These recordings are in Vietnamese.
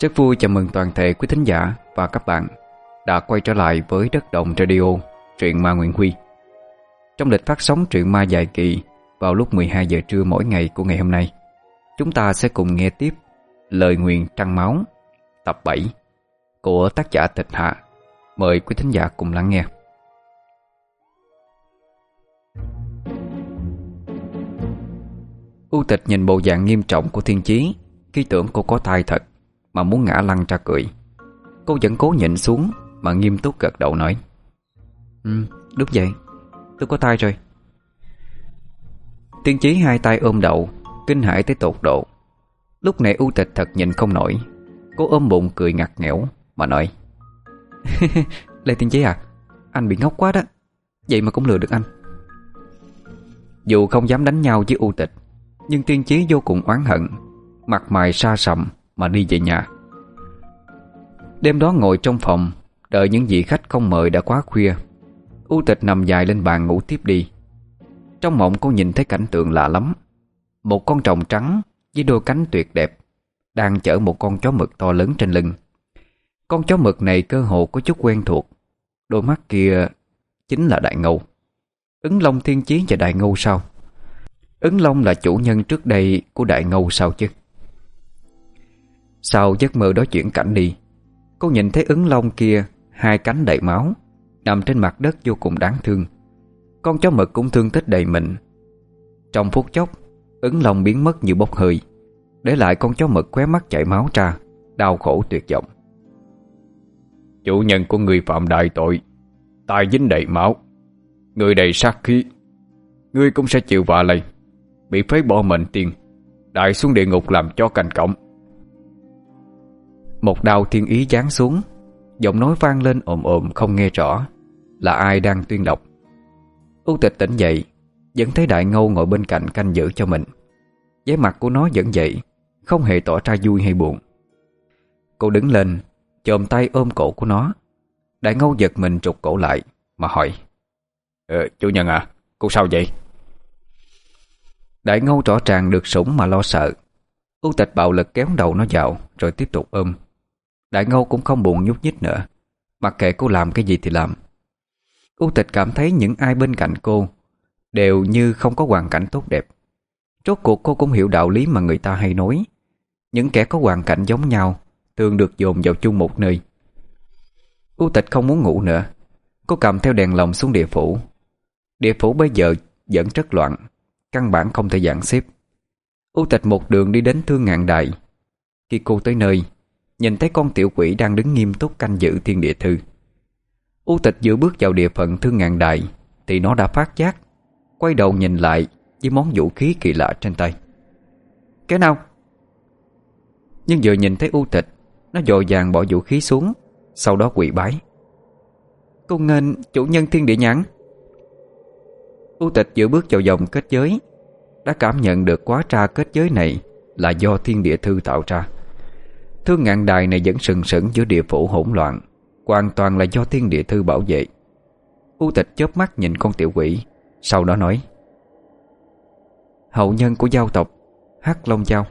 Rất vui chào mừng toàn thể quý thính giả và các bạn đã quay trở lại với Đất Đồng Radio, truyện ma Nguyễn Huy. Trong lịch phát sóng truyện ma dài kỳ vào lúc 12 giờ trưa mỗi ngày của ngày hôm nay, chúng ta sẽ cùng nghe tiếp Lời Nguyền Trăng Máu tập 7 của tác giả Tịch Hạ. Mời quý thính giả cùng lắng nghe. U Tịch nhìn bộ dạng nghiêm trọng của Thiên Chí khi tưởng cô có thai thật mà muốn ngã lăn ra cười. Cô vẫn cố nhịn xuống mà nghiêm túc gật đầu nói: Đúng vậy, tôi có thai rồi. Thiên Chí hai tay ôm đầu, kinh hãi tới tột độ. Lúc này U Tịch thật nhìn không nổi. Cô ôm bụng cười ngặt nghẽo mà nói: Lê Thiên Chí à, anh bị ngốc quá đó, vậy mà cũng lừa được anh. Dù không dám đánh nhau với U Tịch, nhưng Thiên Chí vô cùng oán hận, mặt mày sa sầm mà đi về nhà. Đêm đó ngồi trong phòng đợi những vị khách không mời đã quá khuya. U Tịch nằm dài lên bàn ngủ tiếp đi. Trong mộng cô nhìn thấy cảnh tượng lạ lắm. Một con tròng trắng với đôi cánh tuyệt đẹp đang chở một con chó mực to lớn trên lưng. Con chó mực này cơ hồ có chút quen thuộc. Đôi mắt kia chính là Đại Ngưu. Ứng Long Thiên Chí và Đại Ngưu sao? Ứng Long là chủ nhân trước đây của Đại Ngưu sao chứ? Sau giấc mơ đó chuyển cảnh đi, cô nhìn thấy Ứng Long kia hai cánh đầy máu nằm trên mặt đất vô cùng đáng thương. Con chó mực cũng thương tích đầy mình. Trong phút chốc, Ứng Long biến mất như bốc hơi, để lại con chó mực khóe mắt chảy máu ra, đau khổ tuyệt vọng. Chủ nhân của người phạm đại tội, tai dính đầy máu, người đầy sát khí, ngươi cũng sẽ chịu vạ lây, bị phế bỏ mệnh tiên, đại xuống địa ngục làm cho canh cổng. Một đạo thiên ý giáng xuống, giọng nói vang lên ồm ồm không nghe rõ là ai đang tuyên đọc. U Tịch tỉnh dậy, vẫn thấy Đại Ngưu ngồi bên cạnh canh giữ cho mình. Vẻ mặt của nó vẫn vậy, không hề tỏ ra vui hay buồn. Cô đứng lên, chồm tay ôm cổ của nó. Đại Ngưu giật mình trục cổ lại mà hỏi: Chủ nhân à, cô sao vậy? Đại Ngưu rõ ràng được sủng mà lo sợ. U Tịch bạo lực kéo đầu nó vào rồi tiếp tục ôm. Đại Ngưu cũng không buồn nhúc nhích nữa, mặc kệ cô làm cái gì thì làm. U Tịch cảm thấy những ai bên cạnh cô đều như không có hoàn cảnh tốt đẹp. Rốt cuộc cô cũng hiểu đạo lý mà người ta hay nói: những kẻ có hoàn cảnh giống nhau thường được dồn vào chung một nơi. U Tịch không muốn ngủ nữa. Cô cầm theo đèn lồng xuống địa phủ. Địa phủ bây giờ vẫn rất loạn, căn bản không thể dàn xếp. U Tịch một đường đi đến Thương Ngạn Đài. Khi cô tới nơi, nhìn thấy con tiểu quỷ đang đứng nghiêm túc canh giữ thiên địa thư. U Tịch vừa bước vào địa phận Thương Ngạn Đài thì nó đã phát giác, quay đầu nhìn lại với món vũ khí kỳ lạ trên tay. Cái nào? Nhưng vừa nhìn thấy U Tịch, nó vội vàng bỏ vũ khí xuống, sau đó quỳ bái: Cung nghênh chủ nhân thiên địa nhãn. U Tịch vừa bước vào vòng kết giới, đã cảm nhận được quá tra kết giới này là do thiên địa thư tạo ra. Thương Ngạn Đài này vẫn sừng sững giữa địa phủ hỗn loạn, hoàn toàn là do thiên địa thư bảo vệ. U Tịch chớp mắt nhìn con tiểu quỷ, sau đó nói: Hậu nhân của giao tộc Hắc Long Giao.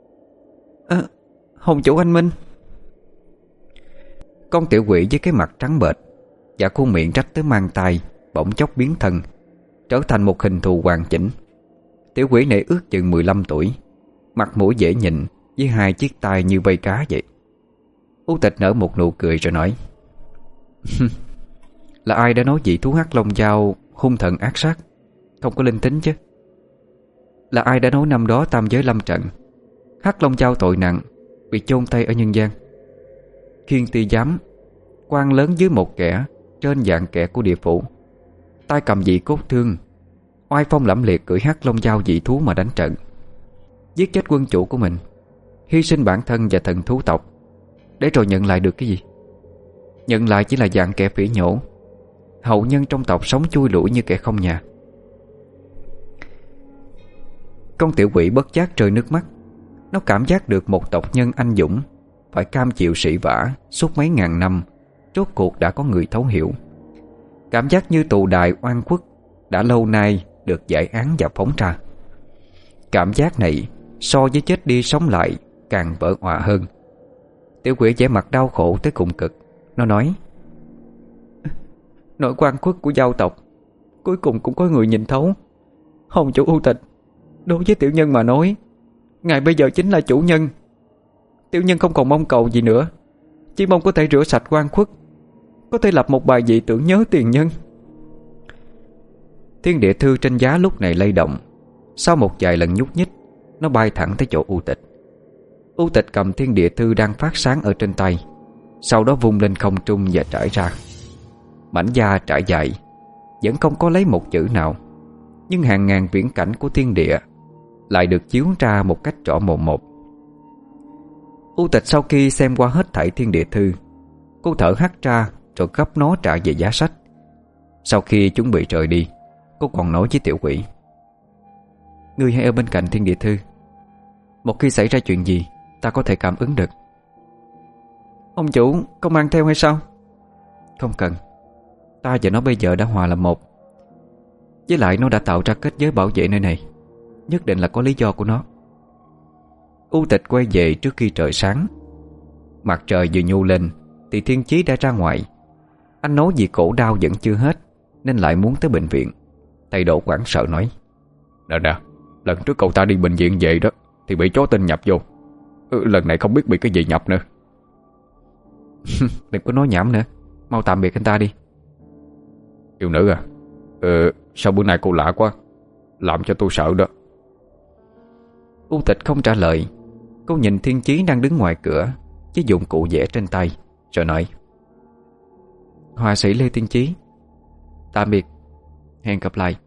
Hồn chủ anh Minh. Con tiểu quỷ với cái mặt trắng bệch và khuôn miệng rách tới mang tai bỗng chốc biến thân, trở thành một hình thù hoàn chỉnh. Tiểu quỷ này ước chừng 15 tuổi, mặt mũi dễ nhìn với hai chiếc tai như vây cá vậy. U Tịch nở một nụ cười rồi nói: Là ai đã nói vị thú Hắc Long Giao hung thần ác sát, không có linh tính chứ? Là ai đã nói năm đó tam giới lâm trận, Hắc Long Giao tội nặng, bị chôn tay ở nhân gian? Khiên Ti Giám, quan lớn dưới một kẻ trên dạng kẻ của địa phủ, tay cầm vị cốt thương, oai phong lẫm liệt cưỡi Hắc Long Giao dị thú mà đánh trận, giết chết quân chủ của mình, hy sinh bản thân và thần thú tộc, để rồi nhận lại được cái gì? Nhận lại chỉ là dạng kẻ phỉ nhổ, hậu nhân trong tộc sống chui lủi như kẻ không nhà. Con tiểu quỷ bất giác rơi nước mắt. Nó cảm giác được một tộc nhân anh dũng phải cam chịu sỉ vả suốt mấy ngàn năm, rốt cuộc đã có người thấu hiểu. Cảm giác như tù đài oan khuất đã lâu nay được giải án và phóng ra. Cảm giác này so với chết đi sống lại càng vỡ òa hơn. Tiểu quỷ vẻ mặt đau khổ tới cùng cực. Nó nói: nỗi oan khuất của giao tộc cuối cùng cũng có người nhìn thấu. Hồng chủ U Tịch, đối với tiểu nhân mà nói, ngài bây giờ chính là chủ nhân. Tiểu nhân không còn mong cầu gì nữa, chỉ mong có thể rửa sạch oan khuất, có thể lập một bài vị tưởng nhớ tiền nhân. Thiên địa thư trên giá lúc này lay động. Sau một vài lần nhúc nhích, nó bay thẳng tới chỗ U Tịch. U Tịch cầm thiên địa thư đang phát sáng ở trên tay, sau đó vung lên không trung và trải ra. Mảnh da trải dài, vẫn không có lấy một chữ nào, nhưng hàng ngàn viễn cảnh của thiên địa lại được chiếu ra một cách rõ mồn một. U Tịch sau khi xem qua hết thảy thiên địa thư, cô thở hắt ra rồi gấp nó trả về giá sách. Sau khi chuẩn bị rời đi, cô còn nói với tiểu quỷ: ngươi hãy ở bên cạnh thiên địa thư, một khi xảy ra chuyện gì ta có thể cảm ứng được. Ông chủ có mang theo hay sao? Không cần, ta và nó bây giờ đã hòa làm một. Với lại nó đã tạo ra kết giới bảo vệ nơi này, nhất định là có lý do của nó. U Tịch quay về trước khi trời sáng. Mặt trời vừa nhô lên thì Thiên Chí đã ra ngoài. Anh nói vì cổ đau vẫn chưa hết nên lại muốn tới bệnh viện. Thầy Đỗ hoảng sợ nói: Nè, lần trước cậu ta đi bệnh viện về đó thì bị chó tinh nhập vô. Lần này không biết bị cái gì nhập nữa. Đừng có nói nhảm nữa, mau tạm biệt anh ta đi. Yêu nữ à, sao bữa nay cô lạ quá, làm cho tôi sợ đó. U Tịch không trả lời. Cô nhìn Thiên Chí đang đứng ngoài cửa với dụng cụ vẽ trên tay, rồi nói: họa sĩ Lê Thiên Chí, tạm biệt, hẹn gặp lại.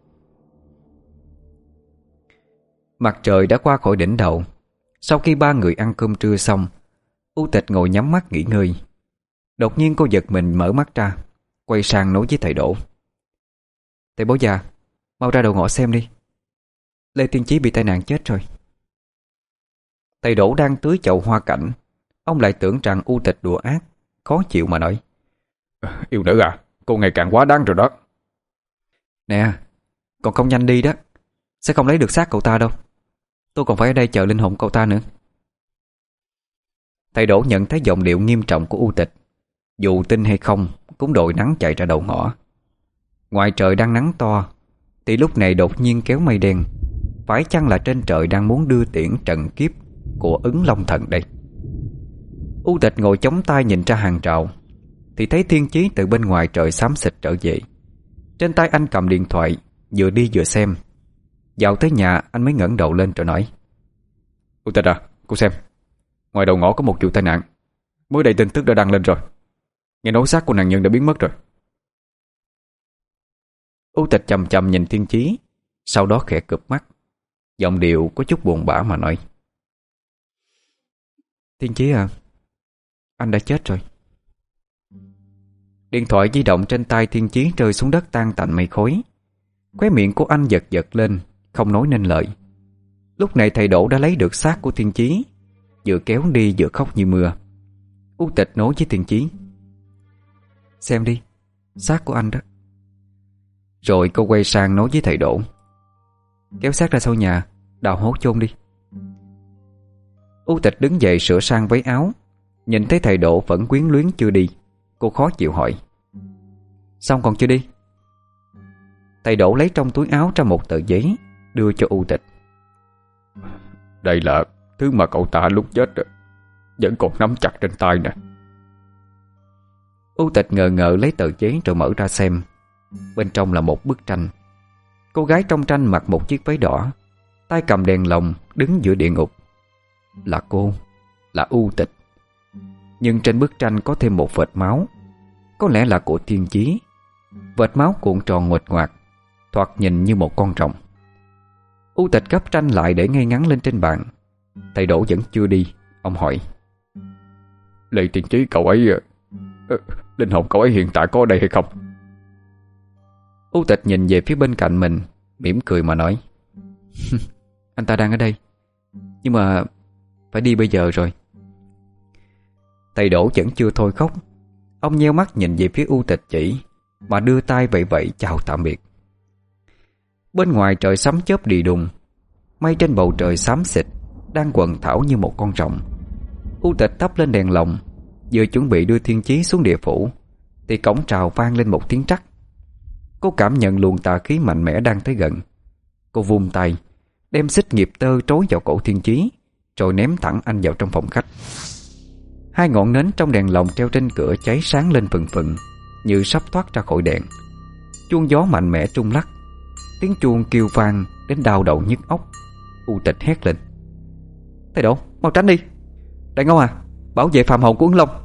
Mặt trời đã qua khỏi đỉnh đầu. Sau khi ba người ăn cơm trưa xong, U Tịch ngồi nhắm mắt nghỉ ngơi. Đột nhiên cô giật mình mở mắt ra, quay sang nói với thầy Đỗ: thầy bố già, mau ra đầu ngõ xem đi, Lê Thiên Chí bị tai nạn chết rồi. Thầy Đỗ đang tưới chậu hoa cảnh. Ông lại tưởng rằng U Tịch đùa ác, khó chịu mà nói: yêu nữ à, cô ngày càng quá đáng rồi đó. Nè, còn không nhanh đi đó, sẽ không lấy được xác cậu ta đâu. Tôi còn phải ở đây chờ linh hồn cậu ta nữa. Thầy Đỗ nhận thấy giọng điệu nghiêm trọng của U Tịch, dù tin hay không cũng đội nắng chạy ra đầu ngõ. Ngoài trời đang nắng to thì lúc này đột nhiên kéo mây đen. Phải chăng là trên trời đang muốn đưa tiễn trận kiếp của Ứng Long Thần đây? U Tịch ngồi chống tay nhìn ra hàng rào thì thấy Thiên Chí từ bên ngoài trời xám xịt trở về. Trên tay anh cầm điện thoại, vừa đi vừa xem. Vào tới nhà anh mới ngẩng đầu lên rồi nói: U Tịch à, cô xem, ngoài đầu ngõ có một vụ tai nạn. Mới đây tin tức đã đăng lên rồi. Nghe nói xác của nạn nhân đã biến mất rồi. U Tịch chầm chầm nhìn Thiên Chí, sau đó khẽ cụp mắt, giọng điệu có chút buồn bã mà nói: Thiên Chí à, anh đã chết rồi. Điện thoại di động trên tay Thiên Chí rơi xuống đất tan tành mây khói. Khóe miệng của anh giật giật lên, không nói nên lời. Lúc này thầy Đỗ đã lấy được xác của Thiên Chí, vừa kéo đi vừa khóc như mưa. U Tịch nói với Thiên Chí: xem đi, xác của anh đó. Rồi cô quay sang nói với thầy Đỗ: kéo xác ra sau nhà, đào hố chôn đi. U Tịch đứng dậy sửa sang váy áo. Nhìn thấy thầy Đỗ vẫn quyến luyến chưa đi, cô khó chịu hỏi: xong còn chưa đi? Thầy Đỗ lấy trong túi áo ra một tờ giấy, đưa cho U Tịch. Đây là thứ mà cậu ta lúc chết vẫn còn nắm chặt trên tay nè. U Tịch ngờ ngợ lấy tờ giấy rồi mở ra xem. Bên trong là một bức tranh. Cô gái trong tranh mặc một chiếc váy đỏ, tay cầm đèn lồng, đứng giữa địa ngục. Là cô, là U Tịch. Nhưng trên bức tranh có thêm một vệt máu, có lẽ là của Thiên Chí. Vệt máu cuộn tròn nguệch ngoạc, thoạt nhìn như một con rồng. U Tịch gấp tranh lại để ngay ngắn lên trên bàn. Thầy Đỗ vẫn chưa đi. Ông hỏi: Lê Thiên Chí cậu ấy, linh hồn cậu ấy hiện tại có ở đây hay không? U Tịch nhìn về phía bên cạnh mình, mỉm cười mà nói: anh ta đang ở đây, nhưng mà phải đi bây giờ rồi. Thầy Đỗ vẫn chưa thôi khóc. Ông nheo mắt nhìn về phía U Tịch chỉ, mà đưa tay vậy vậy chào tạm biệt. Bên ngoài trời sấm chớp đì đùng. Mây trên bầu trời xám xịt đang quần thảo như một con rồng. U Tịch thắp lên đèn lồng, Vừa chuẩn bị đưa Thiên Chí xuống địa phủ thì cổng trào vang lên một tiếng trắc. Cô cảm nhận luồng tà khí mạnh mẽ đang tới gần. Cô vung tay đem xích nghiệp tơ trối vào cổ Thiên Chí, rồi ném thẳng anh vào trong phòng khách. Hai ngọn nến trong đèn lồng treo trên cửa cháy sáng lên phừng phừng, như sắp thoát ra khỏi đèn. Chuông gió mạnh mẽ trung lắc, tiếng chuông kêu vang đến đau đầu nhức óc. U Tịch hét lên: "Thầy Độ, mau tránh đi! Đại Ngâu à, bảo vệ phàm hồn của Ứng Long!"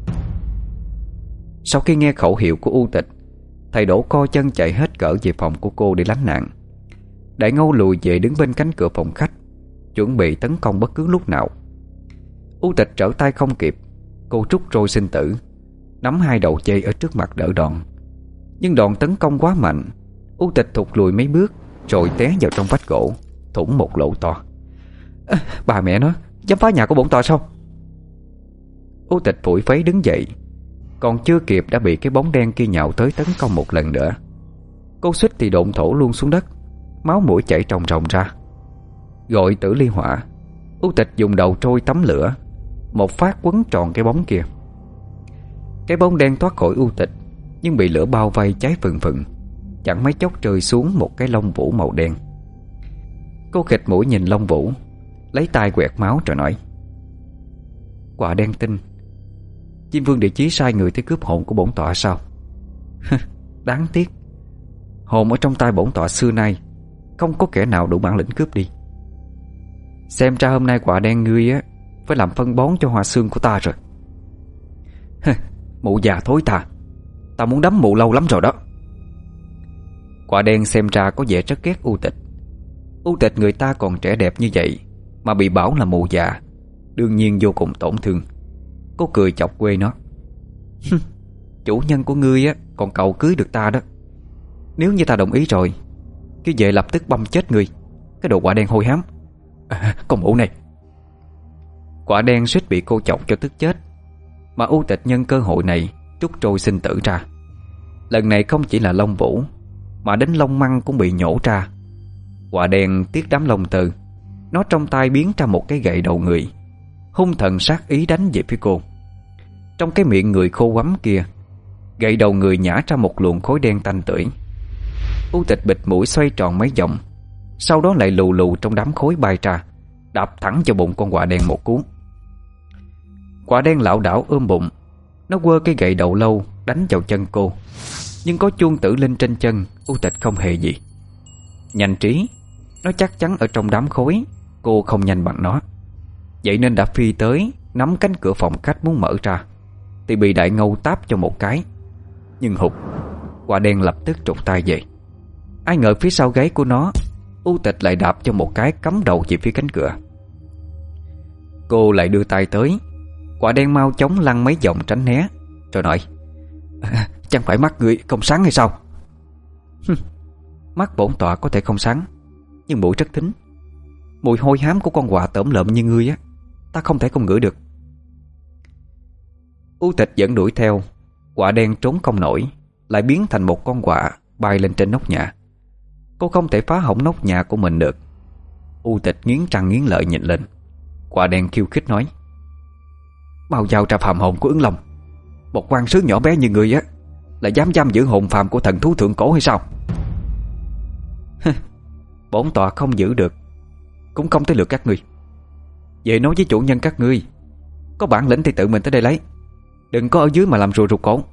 Sau khi nghe khẩu hiệu của U Tịch, thầy Đỗ co chân chạy hết cỡ về phòng của cô để lánh nạn. Đại Ngâu lùi về đứng bên cánh cửa phòng khách, chuẩn bị tấn công bất cứ lúc nào. U Tịch trở tay không kịp, cô trút trôi sinh tử, nắm hai đầu dây ở trước mặt đỡ đòn. Nhưng đòn tấn công quá mạnh, U Tịch thụt lùi mấy bước, rồi té vào trong vách gỗ, thủng một lỗ to. Bà mẹ nó, dám phá nhà của bổn tọa sao? U Tịch phủi phấy đứng dậy, còn chưa kịp đã bị cái bóng đen kia nhào tới tấn công một lần nữa. Cô suýt thì độn thổ luôn xuống đất, máu mũi chảy ròng ròng ra. Gọi Tử Ly Hỏa, U Tịch dùng đầu trôi tắm lửa, một phát quấn tròn cái bóng kia. Cái bóng đen thoát khỏi U Tịch, nhưng bị lửa bao vây cháy phừng phừng, chẳng mấy chốc rơi xuống một cái lông vũ màu đen. Cô khịt mũi nhìn lông vũ, lấy tay quẹt máu rồi nói: "Quả đen tinh, Chim Vương Địa Chí sai người tới cướp hồn của bổn tọa sao?" Đáng tiếc, hồn ở trong tay bổn tọa xưa nay không có kẻ nào đủ bản lĩnh cướp đi. Xem ra hôm nay quả đen ngươi á phải làm phân bón cho hoa xương của ta rồi. Mụ già thối tha, ta muốn đấm mụ lâu lắm rồi đó. Quả đen xem ra có vẻ rất ghét U Tịch. U Tịch người ta còn trẻ đẹp như vậy mà bị bảo là mụ già, đương nhiên vô cùng tổn thương. Cô cười chọc quê nó: "Chủ nhân của ngươi á còn cầu cưới được ta đó. Nếu như ta đồng ý rồi, cứ về lập tức băm chết ngươi, cái đồ quả đen hôi hám. Con mụ này!" Quả đen suýt bị cô chọc cho tức chết, mà U Tịch nhân cơ hội này trút trôi sinh tử ra. Lần này không chỉ là lông vũ, mà đến lông măng cũng bị nhổ ra. Quả đen tiếc đám lông tơ, nó trong tay biến ra một cái gậy đầu người, hung thần sát ý đánh về phía cô. Trong cái miệng người khô quắm kia, gậy đầu người nhả ra một luồng khói đen tanh tưởi. U Tịch bịt mũi xoay tròn mấy vòng, sau đó lại lù lù trong đám khói bay ra, đạp thẳng cho bụng con quạ đen một cú. Quả đen lảo đảo ôm bụng, nó quơ cái gậy đầu lâu đánh vào chân cô. Nhưng có chuông Tử Linh trên chân, U Tịch không hề gì. Nhanh trí, nó chắc chắn ở trong đám khói, cô không nhanh bằng nó. Vậy nên đã phi tới, nắm cánh cửa phòng khách muốn mở ra, thì bị Đại Ngâu táp cho một cái. Nhưng hụt, quả đen lập tức trục tay về. Ai ngờ phía sau gáy của nó, U Tịch lại đạp cho một cái cắm đầu về phía cánh cửa. Cô lại đưa tay tới, quả đen mau chóng lăn mấy vòng tránh né, rồi nói: "Chẳng phải mắt ngươi không sáng hay sao?" Mắt bổn tọa có thể không sáng, nhưng mũi rất thính. Mùi hôi hám của con quạ tởm lợm như ngươi á, ta không thể không ngửi được. U Tịch vẫn đuổi theo. Quạ đen trốn không nổi, lại biến thành một con quạ bay lên trên nóc nhà. Cô không thể phá hỏng nóc nhà của mình được. U Tịch nghiến răng nghiến lợi nhìn lên. Quạ đen khiêu khích nói: "Mau giao ra phàm hồn của Ứng Long. Một quan sứ nhỏ bé như ngươi á, là dám giam giữ hồn phàm của thần thú thượng cổ hay sao?" "Bổn tọa không giữ được, cũng không tới lượt các ngươi. Về nói với chủ nhân các ngươi, có bản lĩnh thì tự mình tới đây lấy, đừng có ở dưới mà làm rùa rụt cổ."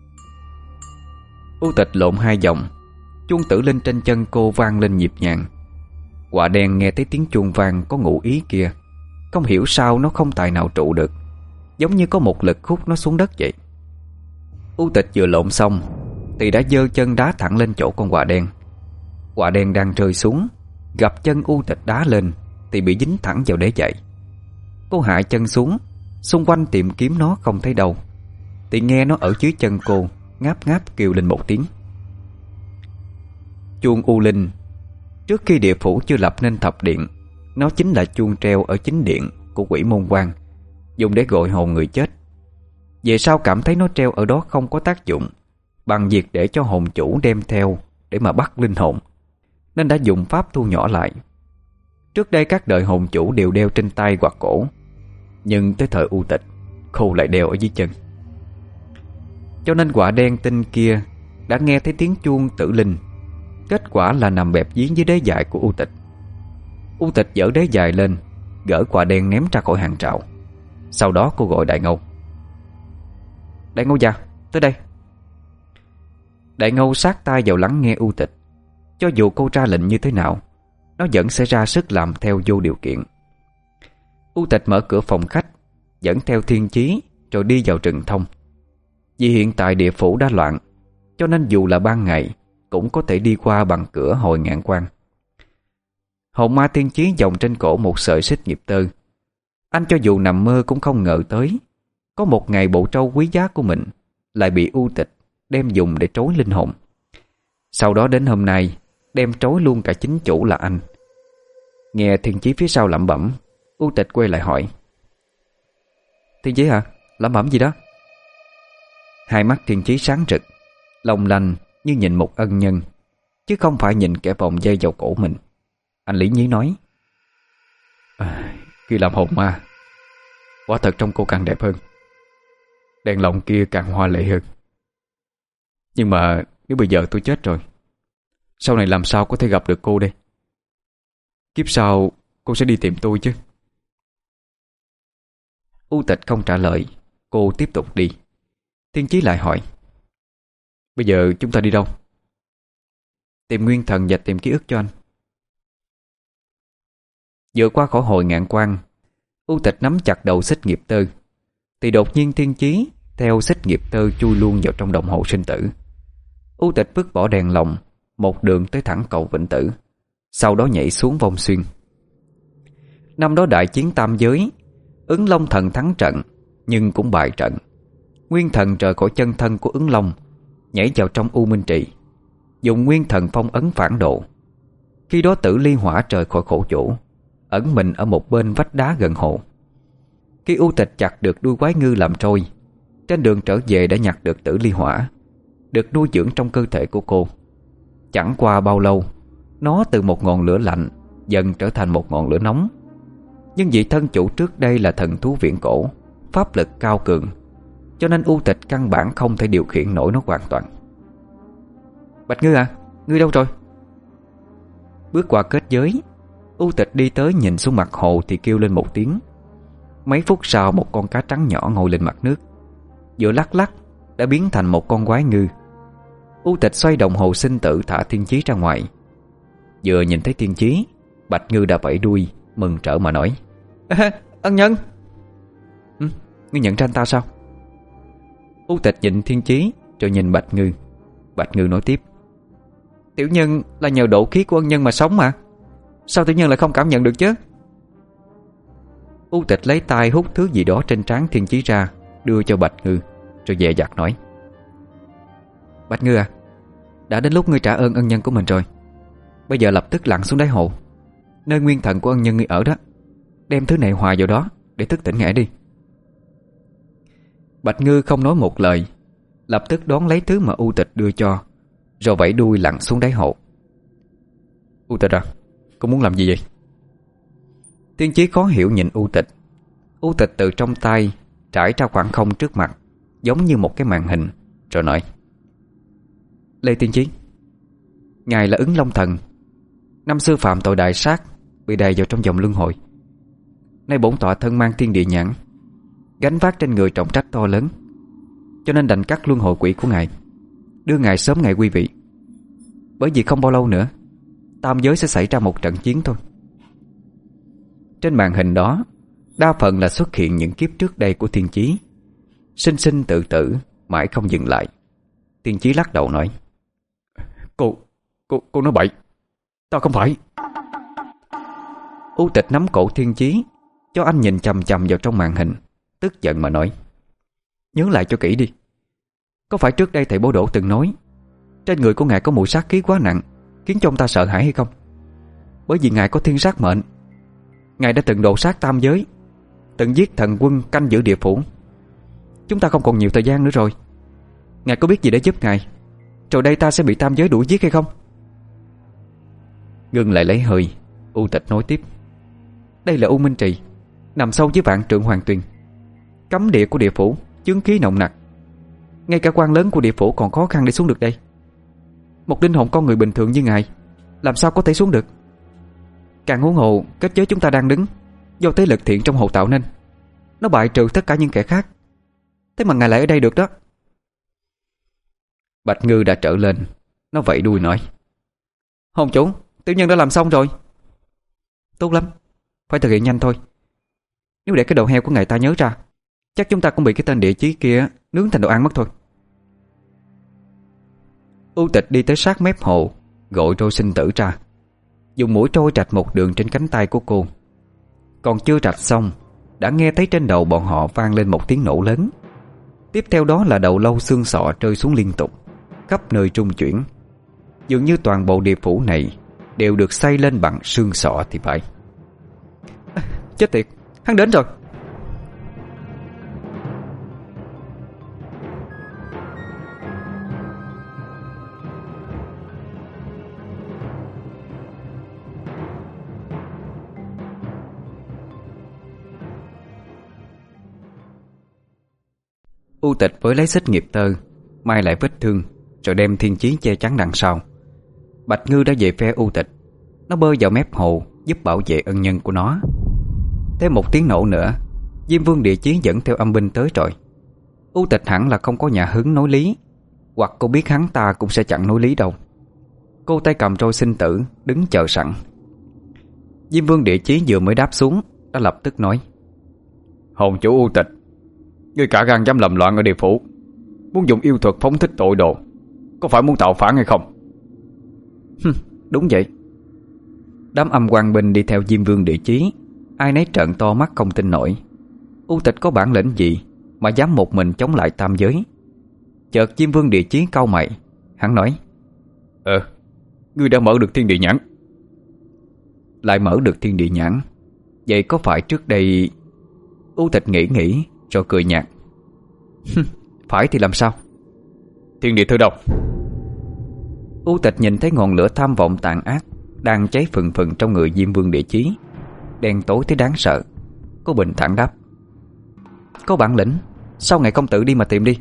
U Tịch lộn hai vòng, chuông Tử Linh trên chân cô vang lên nhịp nhàng. Quạ đen nghe thấy tiếng chuông vang có ngụ ý kia, không hiểu sao nó không tài nào trụ được, giống như có một lực hút nó xuống đất vậy. U Tịch vừa lộn xong thì đã giơ chân đá thẳng lên chỗ con quạ đen. Quạ đen đang rơi xuống, gặp chân U Tịch đá lên thì bị dính thẳng vào đế giày. Cô hạ chân xuống, xung quanh tìm kiếm nó không thấy đâu, thì nghe nó ở dưới chân cô ngáp ngáp kêu lên một tiếng. Chuông U Linh, trước khi địa phủ chưa lập nên thập điện, nó chính là chuông treo ở chính điện của Quỷ Môn Quan, dùng để gọi hồn người chết. Về sau cảm thấy nó treo ở đó không có tác dụng, bằng việc để cho hồn chủ đem theo để mà bắt linh hồn, nên đã dùng pháp thu nhỏ lại. Trước đây các đời hồn chủ đều đeo trên tay hoặc cổ, nhưng tới thời U Tịch, cô lại đeo ở dưới chân. Cho nên quả đen tinh kia đã nghe thấy tiếng chuông tử linh. Kết quả là nằm bẹp dí dưới đế dài của U Tịch. U Tịch dỡ đế dài lên, gỡ quả đen ném ra khỏi hàng trào. Sau đó cô gọi Đại Ngâu. Đại Ngâu già, tới đây. Đại Ngâu sát tai vào lắng nghe U Tịch. Cho dù cô ra lệnh như thế nào, nó vẫn sẽ ra sức làm theo vô điều kiện. U Tịch mở cửa phòng khách, dẫn theo Thiên Chí rồi đi vào rừng thông. Vì hiện tại địa phủ đã loạn, cho nên dù là ban ngày cũng có thể đi qua bằng cửa Hồi Ngạn Quan. Hồn ma Thiên Chí vòng trên cổ một sợi xích nghiệp tơ. Anh cho dù nằm mơ cũng không ngờ tới có một ngày bộ trâu quý giá của mình lại bị U Tịch đem dùng để trối linh hồn. Sau đó đến hôm nay đem trối luôn cả chính chủ là anh. Nghe Thiên Chí phía sau lẩm bẩm, U Tịch quay lại hỏi: Thiên Chí hả? Lẩm bẩm gì đó? Hai mắt Thiên Chí sáng rực, long lanh như nhìn một ân nhân, chứ không phải nhìn kẻ vòng dây vào cổ mình. Anh lý nhí nói: Khi làm hồn ma, quả thật trông cô càng đẹp hơn, đèn lồng kia càng hoa lệ hơn. Nhưng mà nếu bây giờ tôi chết rồi, sau này làm sao có thể gặp được cô đây? Kiếp sau cô sẽ đi tìm tôi chứ? U Tịch không trả lời. Cô tiếp tục đi. Thiên Chí lại hỏi: Bây giờ chúng ta đi đâu? Tìm nguyên thần và tìm ký ức cho anh. Vừa qua khỏi Hồi Ngạn Quan, U Tịch nắm chặt đầu xích nghiệp tơ, thì đột nhiên Thiên Chí theo xích nghiệp tơ chui luôn vào trong đồng hồ sinh tử. U Tịch vứt bỏ đèn lồng, một đường tới thẳng cầu Vĩnh Tử, sau đó nhảy xuống vong xuyên. Năm đó đại chiến tam giới, Ứng Long thần thắng trận nhưng cũng bại trận. Nguyên thần rời khỏi chân thân của Ứng Long, nhảy vào trong U Minh Trì, dùng nguyên thần phong ấn phản độ. Khi đó Tử Ly Hỏa rời khỏi khổ chủ, ẩn mình ở một bên vách đá gần hồ. Khi U Tịch chặt được đuôi quái ngư làm trôi, trên đường trở về đã nhặt được Tử Ly Hỏa, được nuôi dưỡng trong cơ thể của cô. Chẳng qua bao lâu, nó từ một ngọn lửa lạnh dần trở thành một ngọn lửa nóng. Nhưng vị thân chủ trước đây là thần thú viễn cổ, pháp lực cao cường, cho nên U Tịch căn bản không thể điều khiển nổi nó hoàn toàn. Bạch Ngư à, ngươi đâu rồi? Bước qua kết giới, U Tịch đi tới nhìn xuống mặt hồ thì kêu lên một tiếng. Mấy phút sau một con cá trắng nhỏ ngồi lên mặt nước, vừa lắc lắc đã biến thành một con quái ngư. U Tịch xoay đồng hồ sinh tử thả Thiên Chí ra ngoài. Vừa nhìn thấy Thiên Chí, Bạch Ngư đã vẫy đuôi mừng rỡ mà nói: Ân nhân. Ngươi nhận ra anh ta sao? U Tịch nhìn Thiên Chí rồi nhìn Bạch Ngư. Bạch Ngư nói tiếp: Tiểu nhân là nhờ độ khí của ân nhân mà sống mà, sao tiểu nhân lại không cảm nhận được chứ? U Tịch lấy tay hút thứ gì đó trên trán Thiên Chí ra, đưa cho Bạch Ngư, rồi dè dặt nói: Bạch Ngư à, đã đến lúc ngươi trả ơn ân nhân của mình rồi. Bây giờ lập tức lặn xuống đáy hồ, nơi nguyên thần của ân nhân ngươi ở đó, đem thứ này hòa vào đó để thức tỉnh ngài đi. Bạch Ngư không nói một lời, lập tức đón lấy thứ mà U Tịch đưa cho, rồi vẫy đuôi lặn xuống đáy hồ. U Tịch à, cô muốn làm gì vậy? Thiên Chí khó hiểu nhìn U Tịch. U Tịch từ trong tay trải ra khoảng không trước mặt, giống như một cái màn hình, rồi nói: Lê Thiên Chí, ngài là Ứng Long thần, năm xưa phạm tội đại sát, bị đày vào trong vòng luân hồi. Nay bổn tọa thân mang thiên địa nhãn, gánh vác trên người trọng trách to lớn, cho nên đành cắt luân hồi quỷ của ngài, đưa ngài sớm ngày quy vị. Bởi vì không bao lâu nữa tam giới sẽ xảy ra một trận chiến thôi. Trên màn hình đó đa phần là xuất hiện những kiếp trước đây của Thiên Chí, sinh sinh tự tử mãi không dừng lại. Thiên Chí lắc đầu nói: Cô nói bậy, tao không phải. U Tịch nắm cổ Thiên Chí, cho anh nhìn chằm chằm vào trong màn hình, tức giận mà nói: Nhớ lại cho kỹ đi, có phải trước đây thầy Bố Đỗ từng nói trên người của ngài có mùi sát khí quá nặng, khiến cho ông ta sợ hãi hay không? Bởi vì ngài có thiên sát mệnh, ngài đã từng độ sát tam giới, từng giết thần quân canh giữ địa phủ. Chúng ta không còn nhiều thời gian nữa rồi, ngài có biết gì để giúp ngài, rồi đây ta sẽ bị tam giới đuổi giết hay không? Ngưng lại lấy hơi, U Tịch nói tiếp: Đây là U Minh Trì, nằm sâu dưới vạn trượng hoàng tuyền. Cấm địa của địa phủ, chướng khí nồng nặc, ngay cả quan lớn của địa phủ còn khó khăn để xuống được đây. Một linh hồn con người bình thường như ngài làm sao có thể xuống được? Càng huống hồ kết giới chúng ta đang đứng do thế lực thiện trong hồ tạo nên, nó bại trừ tất cả những kẻ khác. Thế mà ngài lại ở đây được đó. Bạch Ngư đã trở lên. Nó vẫy đuôi nói: Hồn chủ, tiểu nhân đã làm xong rồi. Tốt lắm, phải thực hiện nhanh thôi. Nếu để cái đầu heo của ngài ta nhớ ra, chắc chúng ta cũng bị cái tên địa chí kia nướng thành đồ ăn mất thôi. U Tịch đi tới sát mép hồ, gọi trôi sinh tử ra, dùng mũi trôi rạch một đường trên cánh tay của cô. Còn chưa rạch xong, đã nghe thấy trên đầu bọn họ vang lên một tiếng nổ lớn. Tiếp theo đó là đầu lâu xương sọ rơi xuống liên tục, khắp nơi trung chuyển. Dường như toàn bộ địa phủ này đều được xây lên bằng xương sọ thì phải. Chết tiệt, hắn đến rồi. U Tịch với lấy xích nghiệp tơ mai lại vết thương, rồi đem thiên chí che chắn đằng sau. Bạch Ngư đã về phe U Tịch. Nó bơi vào mép hồ giúp bảo vệ ân nhân của nó. Thêm một tiếng nổ nữa, Diêm Vương địa chí dẫn theo âm binh tới rồi. U Tịch hẳn là không có nhà hứng nói lý, hoặc cô biết hắn ta cũng sẽ chẳng nói lý đâu. Cô tay cầm trôi sinh tử, đứng chờ sẵn. Diêm Vương địa chí vừa mới đáp xuống đã lập tức nói: Hồn chủ U Tịch, ngươi cả gan dám làm loạn ở địa phủ, muốn dùng yêu thuật phóng thích tội đồ, có phải muốn tạo phản hay không? Đúng vậy. Đám âm quan binh đi theo Diêm Vương địa chí, ai nấy trợn to mắt không tin nổi. U Tịch có bản lĩnh gì mà dám một mình chống lại tam giới? Chợt Diêm Vương địa chí cau mày. Hắn nói: Ngươi đã mở được thiên địa nhãn. Lại mở được thiên địa nhãn? Vậy có phải trước đây... U Tịch nghĩ rồi cười nhạt: Phải thì làm sao? Thiên địa thư độc. U Tịch nhìn thấy ngọn lửa tham vọng tàn ác đang cháy phừng phừng trong người Diêm Vương địa chí, đen tối tới đáng sợ. Cô bình thản đáp: Có bản lĩnh, sao ngài công tử đi mà tìm đi.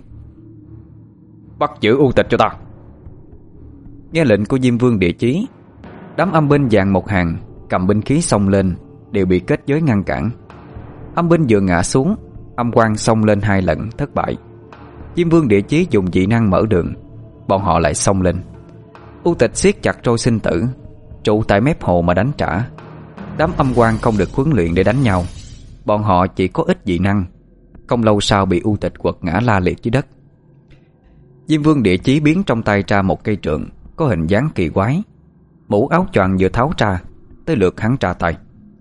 Bắt giữ U Tịch cho ta. Nghe lệnh của Diêm Vương địa chí, đám âm binh dàn một hàng, cầm binh khí xông lên, đều bị kết giới ngăn cản. Âm binh vừa ngã xuống, âm quang xông lên 2 lần thất bại. Diêm Vương địa chí dùng dị năng mở đường, bọn họ lại xông lên. U Tịch siết chặt trôi sinh tử, trụ tại mép hồ mà đánh trả. Đám âm quang không được huấn luyện để đánh nhau, bọn họ chỉ có ít dị năng. Không lâu sau bị U Tịch quật ngã la liệt dưới đất. Diêm Vương địa chí biến trong tay ra một cây trượng có hình dáng kỳ quái. Mũ áo choàng vừa tháo ra, tới lượt hắn ra tay.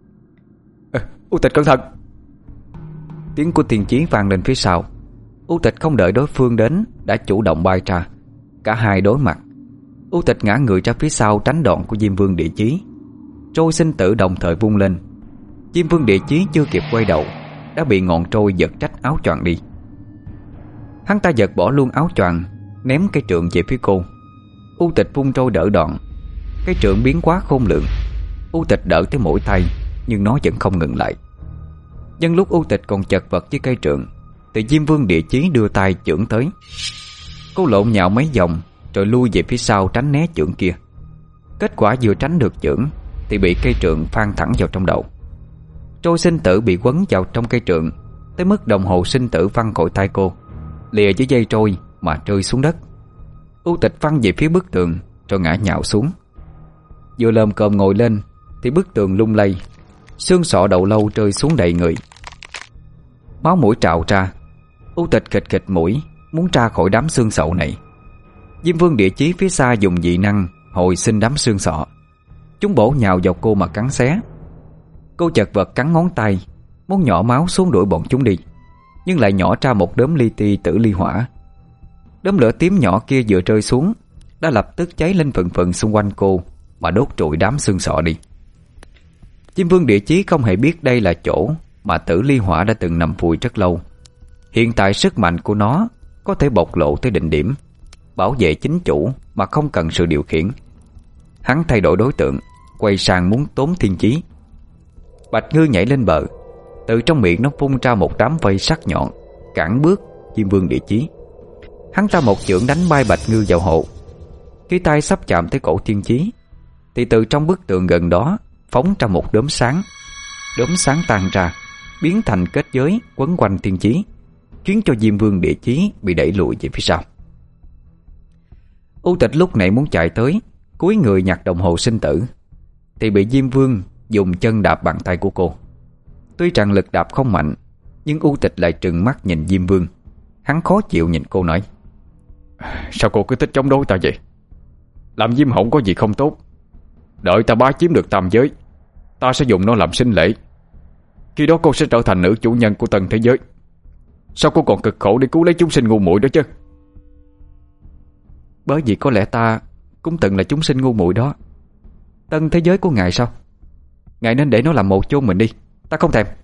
U Tịch cẩn thận! Tiếng của thiên chí vang lên phía sau. U Tịch không đợi đối phương đến đã chủ động bay ra. Cả hai đối mặt. U Tịch ngã người ra phía sau tránh đòn của Diêm Vương địa chí. Trôi sinh tử đồng thời vung lên. Diêm Vương địa chí chưa kịp quay đầu đã bị ngọn trôi giật trách áo choàng đi. Hắn ta giật bỏ luôn áo choàng, ném cây trượng về phía cô. U Tịch vung trôi đỡ đòn. Cây trượng biến quá khôn lượng. U Tịch đỡ tới mỗi tay, nhưng nó vẫn không ngừng lại. Nhưng lúc U Tịch còn chật vật với cây trượng thì Diêm Vương địa chí đưa tay chưởng tới. Cô lộn nhào mấy vòng rồi lui về phía sau tránh né chưởng kia. Kết quả vừa tránh được chưởng thì bị cây trượng phan thẳng vào trong đầu. Trôi sinh tử bị quấn vào trong cây trượng tới mức đồng hồ sinh tử văng khỏi tay cô, lìa với dây trôi mà rơi xuống đất. U Tịch văng về phía bức tường rồi ngã nhào xuống. Vừa lồm cồm ngồi lên thì bức tường lung lay, xương sọ đầu lâu rơi xuống đầy người. Máu mũi trào ra. U Tịch khịt khịt mũi, muốn ra khỏi đám xương sọ này. Diêm Vương địa chí phía xa dùng dị năng hồi sinh đám xương sọ. Chúng bổ nhào vào cô mà cắn xé. Cô chật vật cắn ngón tay, muốn nhỏ máu xuống đuổi bọn chúng đi, nhưng lại nhỏ ra một đốm li ti tử ly hỏa. Đốm lửa tím nhỏ kia vừa rơi xuống đã lập tức cháy lên phần phần xung quanh cô mà đốt trụi đám xương sọ đi. Diêm Vương địa chí không hề biết đây là chỗ mà tử ly hỏa đã từng nằm vùi rất lâu. Hiện tại sức mạnh của nó có thể bộc lộ tới đỉnh điểm, bảo vệ chính chủ mà không cần sự điều khiển. Hắn thay đổi đối tượng, quay sang muốn tốn thiên chí. Bạch Ngư nhảy lên bờ. Từ trong miệng nó phun ra một đám vây sắc nhọn, cản bước Diêm Vương Địa Chí. Hắn ta một chưởng đánh bay Bạch Ngư vào hộ. Khi tay sắp chạm tới cổ Thiên Chí thì từ trong bức tường gần đó phóng ra một đốm sáng. Đốm sáng tan ra, biến thành kết giới quấn quanh Thiên Chí, khiến cho Diêm Vương Địa Chí bị đẩy lùi về phía sau. U Tịch lúc nãy muốn chạy tới, cúi người nhặt đồng hồ sinh tử, thì bị Diêm Vương dùng chân đạp bàn tay của cô. Tuy rằng lực đạp không mạnh, nhưng U Tịch lại trừng mắt nhìn Diêm Vương. Hắn khó chịu nhìn cô nói: "Sao cô cứ thích chống đối ta vậy? Làm Diêm Hỗn có gì không tốt. Đợi ta bá chiếm được tam giới, ta sẽ dùng nó làm sinh lễ. Khi đó cô sẽ trở thành nữ chủ nhân của tân thế giới. Sao cô còn cực khổ để cứu lấy chúng sinh ngu muội đó chứ?" "Bởi vì có lẽ ta cũng từng là chúng sinh ngu muội đó. Tân thế giới của ngài sao? Ngài nên để nó làm mồ chôn mình đi. Ta không thèm."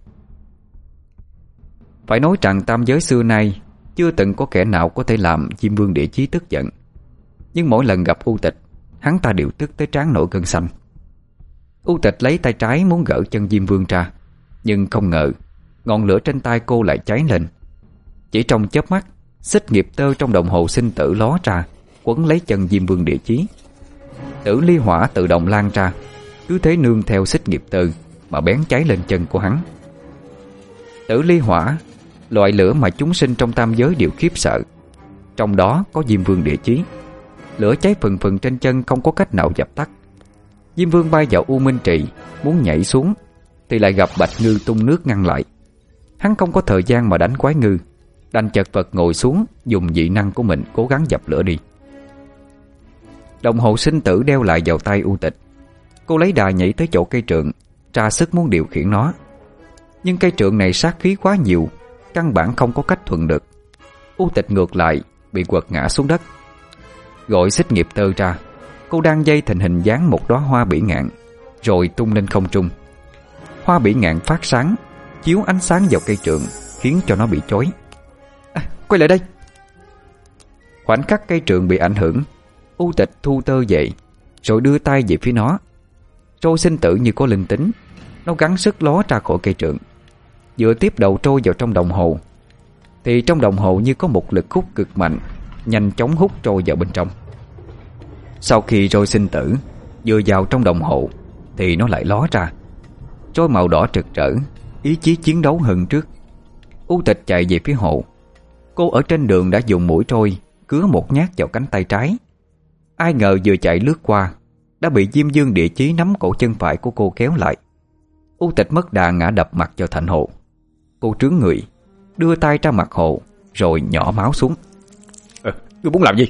Phải nói rằng tam giới xưa nay chưa từng có kẻ nào có thể làm Diêm Vương Địa Chí tức giận. Nhưng mỗi lần gặp U Tịch, hắn ta đều tức tới trán nổi gân xanh. U Tịch lấy tay trái muốn gỡ chân Diêm Vương ra, nhưng không ngờ ngọn lửa trên tay cô lại cháy lên. Chỉ trong chớp mắt, xích nghiệp tơ trong đồng hồ sinh tử ló ra, quấn lấy chân Diêm Vương Địa Chí. Tử ly hỏa tự động lan ra, cứ thế nương theo xích nghiệp tơ mà bén cháy lên chân của hắn. Tử ly hỏa, loại lửa mà chúng sinh trong tam giới đều khiếp sợ. Trong đó có Diêm Vương Địa Chí. Lửa cháy phừng phừng trên chân không có cách nào dập tắt. Diêm Vương bay vào U Minh Trì, muốn nhảy xuống thì lại gặp Bạch Ngư tung nước ngăn lại. Hắn không có thời gian mà đánh quái ngư, đành chật vật ngồi xuống, dùng dị năng của mình cố gắng dập lửa đi. Đồng hồ sinh tử đeo lại vào tay U Tịch. Cô lấy đà nhảy tới chỗ cây trượng, tra sức muốn điều khiển nó. Nhưng cây trượng này sát khí quá nhiều, căn bản không có cách thuận được. U Tịch ngược lại bị quật ngã xuống đất. Gọi xích nghiệp tơ ra, cô đang dây thành hình dáng một đóa hoa bỉ ngạn, rồi tung lên không trung. Hoa bỉ ngạn phát sáng, chiếu ánh sáng vào cây trượng, khiến cho nó bị chói. Quay lại đây! Khoảnh khắc cây trượng bị ảnh hưởng, U Tịch thu tơ dậy, rồi đưa tay về phía nó. Trôi sinh tử như có linh tính, nó gắng sức ló ra khỏi cây trượng. Vừa tiếp đầu trôi vào trong đồng hồ, thì trong đồng hồ như có một lực hút cực mạnh, nhanh chóng hút trôi vào bên trong. Sau khi trôi sinh tử vừa vào trong đồng hồ, thì nó lại ló ra, trôi màu đỏ rực rỡ, ý chí chiến đấu hơn trước. U Tịch chạy về phía hộ. Cô ở trên đường đã dùng mũi trôi cứa một nhát vào cánh tay trái. Ai ngờ vừa chạy lướt qua đã bị Diêm Vương Địa Chí nắm cổ chân phải của cô kéo lại. U Tịch mất đà ngã đập mặt vào thành hộ. Cô trướng người, đưa tay ra mặt hộ, rồi nhỏ máu xuống. Ngươi muốn làm gì?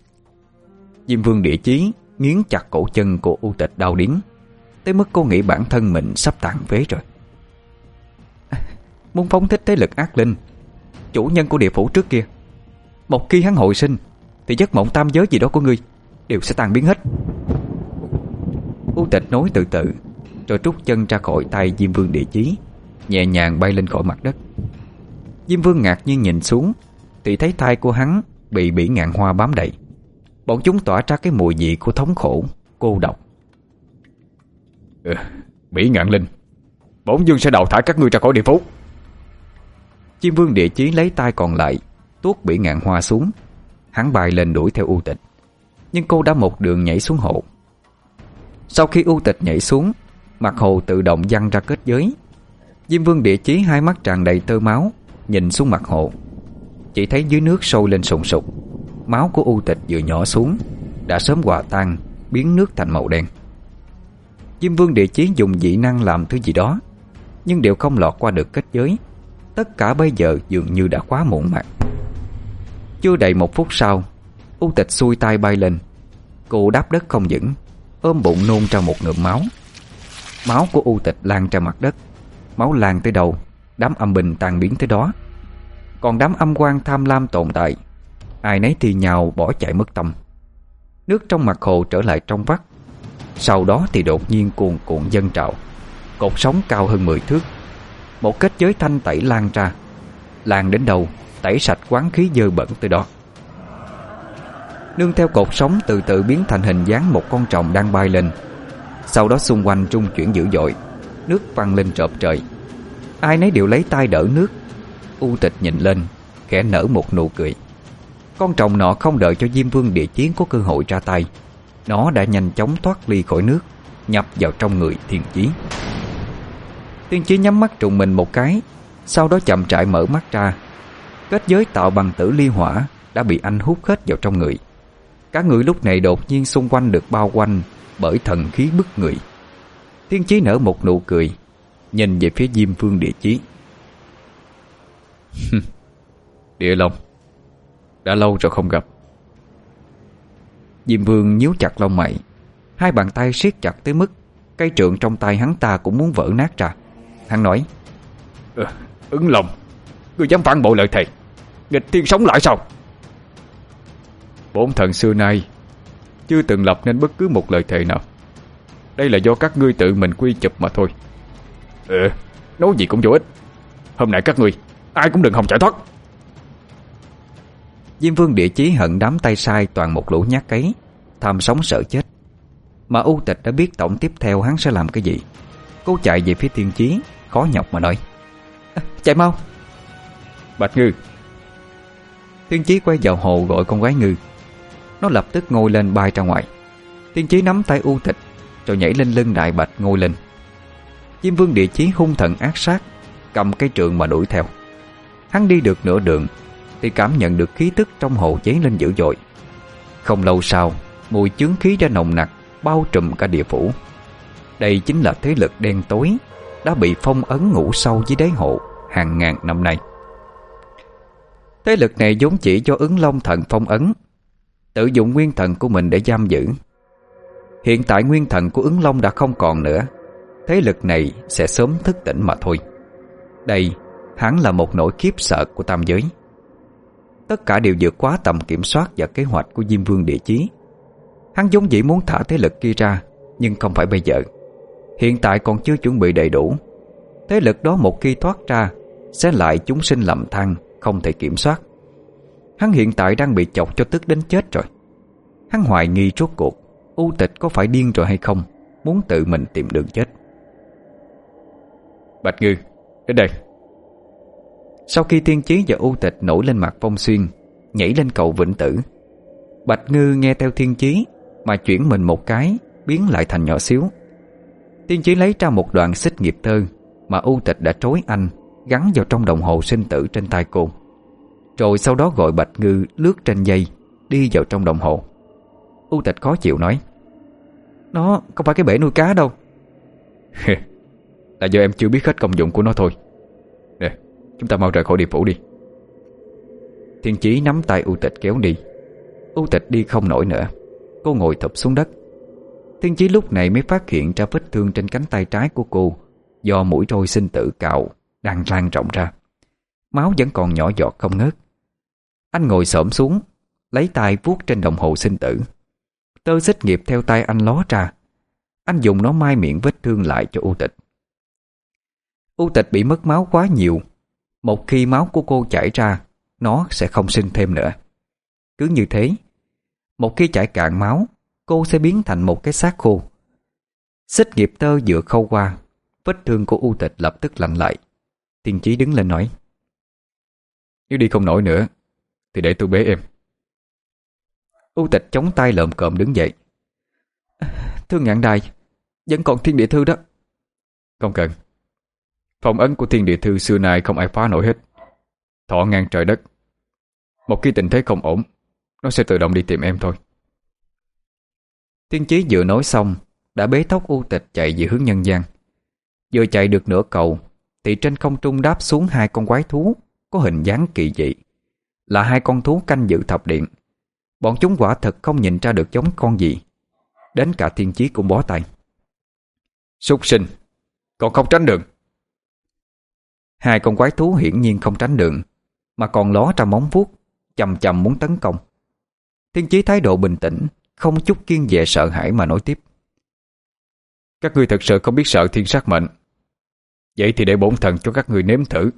Diêm Vương Địa Chí nghiến chặt cổ chân của U Tịch đau điếng, tới mức cô nghĩ bản thân mình sắp tàn phế rồi. Muốn phóng thích thế lực ác linh, chủ nhân của địa phủ trước kia. Một khi hắn hồi sinh thì giấc mộng tam giới gì đó của ngươi đều sẽ tan biến hết. U Tịch nói từ từ, rồi trút chân ra khỏi tay Diêm Vương Địa Chí, nhẹ nhàng bay lên khỏi mặt đất. Diêm Vương ngạc nhiên nhìn xuống, thì thấy thai của hắn bị bỉ ngạn hoa bám đầy. Bọn chúng tỏa ra cái mùi vị của thống khổ, cô độc. Bỉ ngạn linh, bổn vương sẽ đào thải các ngươi ra khỏi địa phủ. Diêm Vương Địa Chí lấy tay còn lại tuốt bỉ ngạn hoa xuống. Hắn bay lên đuổi theo U Tịch, nhưng cô đã một đường nhảy xuống hồ. Sau khi U Tịch nhảy xuống, mặt hồ tự động văng ra kết giới. Diêm Vương Địa Chí hai mắt tràn đầy tơ máu, nhìn xuống mặt hồ, chỉ thấy dưới nước sôi lên sùng sục. Máu của U Tịch vừa nhỏ xuống đã sớm hòa tan, biến nước thành màu đen. Diêm Vương Địa Chí dùng dị năng làm thứ gì đó, nhưng đều không lọt qua được kết giới. Tất cả bây giờ dường như đã quá muộn màng. Chưa đầy một phút sau, U Tịch xuôi tay bay lên. Cô đáp đất không vững, ôm bụng nôn ra một ngụm máu. Máu của U Tịch lan ra mặt đất. Máu lan tới đâu, đám âm binh tan biến tới đó. Còn đám âm quan tham lam tồn tại, ai nấy thì nhào bỏ chạy mất tâm. Nước trong mặt hồ trở lại trong vắt. Sau đó thì đột nhiên cuồn cuộn dâng trào. Cột sóng cao hơn 10 thước. Một kết giới thanh tẩy lan ra. Lan đến đâu tẩy sạch quán khí dơ bẩn tới đó. Nương theo cột sóng từ từ biến thành hình dáng một con tròng đang bay lên. Sau đó xung quanh trung chuyển dữ dội, nước văng lên trộm trời. Ai nấy đều lấy tay đỡ nước. U Tịch nhìn lên, khẽ nở một nụ cười. Con tròng nọ không đợi cho Diêm Vương Địa Chí có cơ hội ra tay, nó đã nhanh chóng thoát ly khỏi nước, nhập vào trong người Thiên Chí. Thiên Chí nhắm mắt trùng mình một cái, sau đó chậm rãi mở mắt ra. Kết giới tạo bằng tử ly hỏa đã bị anh hút hết vào trong người. Cả người lúc này đột nhiên xung quanh được bao quanh bởi thần khí bức người. Thiên Chí nở một nụ cười, nhìn về phía Diêm Vương Địa Chí. Địa Long, đã lâu rồi không gặp. Diêm Vương nhíu chặt lông mày, hai bàn tay siết chặt tới mức cây trượng trong tay hắn ta cũng muốn vỡ nát ra. Hắn nói: Ứng Long, ngươi dám phản bội lời thề, nghịch thiên sống lại sao? Bổn thần xưa nay chưa từng lập nên bất cứ một lời thề nào. Đây là do các ngươi tự mình quy chụp mà thôi. Nói gì cũng vô ích. Hôm nay các ngươi ai cũng đừng hòng chạy thoát. Diêm Vương Địa Chí hận đám tay sai toàn một lũ nhát cấy, tham sống sợ chết. Mà U Tịch đã biết tổng tiếp theo hắn sẽ làm cái gì. Cô chạy về phía Thiên Chí, khó nhọc mà nói: Chạy mau. Bạch Ngư. Thiên Chí quay vào hồ gọi con quái ngư. Nó lập tức ngồi lên bay ra ngoài. Thiên Chí nắm tay U Tịch rồi nhảy lên lưng Đại Bạch ngồi lên. Diêm Vương Địa Chí hung thần ác sát, cầm cây trượng mà đuổi theo. Hắn đi được nửa đường thì cảm nhận được khí tức trong hồ cháy lên dữ dội. Không lâu sau, mùi chướng khí đã nồng nặc bao trùm cả địa phủ. Đây chính là thế lực đen tối đã bị phong ấn ngủ sâu dưới đáy hồ hàng ngàn năm nay. Thế lực này vốn chỉ do Ứng Long thần phong ấn, tự dụng nguyên thần của mình để giam giữ. Hiện tại nguyên thần của Ứng Long đã không còn nữa, thế lực này sẽ sớm thức tỉnh mà thôi. Đây hắn là một nỗi khiếp sợ của tam giới. Tất cả đều vượt quá tầm kiểm soát và kế hoạch của Diêm Vương Địa Chí. Hắn vốn dĩ muốn thả thế lực kia ra, nhưng không phải bây giờ. Hiện tại còn chưa chuẩn bị đầy đủ. Thế lực đó một khi thoát ra sẽ lại chúng sinh lầm than, không thể kiểm soát. Hắn hiện tại đang bị chọc cho tức đến chết rồi. Hắn hoài nghi rốt cuộc U Tịch có phải điên rồi hay không, muốn tự mình tìm đường chết. Bạch Ngư, đến đây. Sau khi Thiên Chí và U Tịch nổi lên mặt Phong Xuyên, nhảy lên cầu Vĩnh Tử, Bạch Ngư nghe theo Thiên Chí mà chuyển mình một cái, biến lại thành nhỏ xíu. Thiên Chí lấy ra một đoạn xích nghiệp tơ mà U Tịch đã trối anh, gắn vào trong đồng hồ sinh tử trên tay cô. Rồi sau đó gọi Bạch Ngư lướt trên dây, đi vào trong đồng hồ. U Tịch khó chịu nói: Nó không phải cái bể nuôi cá đâu. Là do em chưa biết hết công dụng của nó thôi. Nè, chúng ta mau rời khỏi địa phủ đi. Thiên Chí nắm tay U Tịch kéo đi. U Tịch đi không nổi nữa, cô ngồi thụp xuống đất. Thiên Chí lúc này mới phát hiện ra vết thương trên cánh tay trái của cô do mũi trôi sinh tử cạo đang lan rộng ra. Máu vẫn còn nhỏ giọt không ngớt. Anh ngồi xổm xuống, lấy tay vuốt trên đồng hồ sinh tử. Tơ xích nghiệp theo tay anh ló ra. Anh dùng nó mai miệng vết thương lại cho U Tịch. U Tịch bị mất máu quá nhiều. Một khi máu của cô chảy ra, nó sẽ không sinh thêm nữa. Cứ như thế, một khi chảy cạn máu, cô sẽ biến thành một cái xác khô. Xích nghiệp tơ vừa khâu qua, vết thương của U Tịch lập tức lạnh lại. Thiên Chí đứng lên nói: Nếu đi không nổi nữa thì để tôi bế em. U Tịch chống tay lợm cộm đứng dậy: Thưa Ngạn Đài, vẫn còn Thiên Địa Thư đó. Không cần. Phong ấn của Thiên Địa Thư xưa nay không ai phá nổi hết, thọ ngang trời đất. Một khi tình thế không ổn, nó sẽ tự động đi tìm em thôi. Thiên Chí vừa nói xong đã bế tóc U Tịch chạy về hướng nhân gian. Vừa chạy được nửa cầu thì trên không trung đáp xuống hai con quái thú có hình dáng kỳ dị, là hai con thú canh giữ thập điện. Bọn chúng quả thật không nhìn ra được giống con gì. Đến cả Thiên Chí cũng bó tay: Súc sinh, còn không tránh đường. Hai con quái thú hiển nhiên không tránh đường, mà còn ló ra móng vuốt, chầm chầm muốn tấn công. Thiên Chí thái độ bình tĩnh, không chút kiêng dè sợ hãi mà nói tiếp: Các ngươi thật sự không biết sợ thiên sát mệnh. Vậy thì để bổn thần cho các ngươi nếm thử.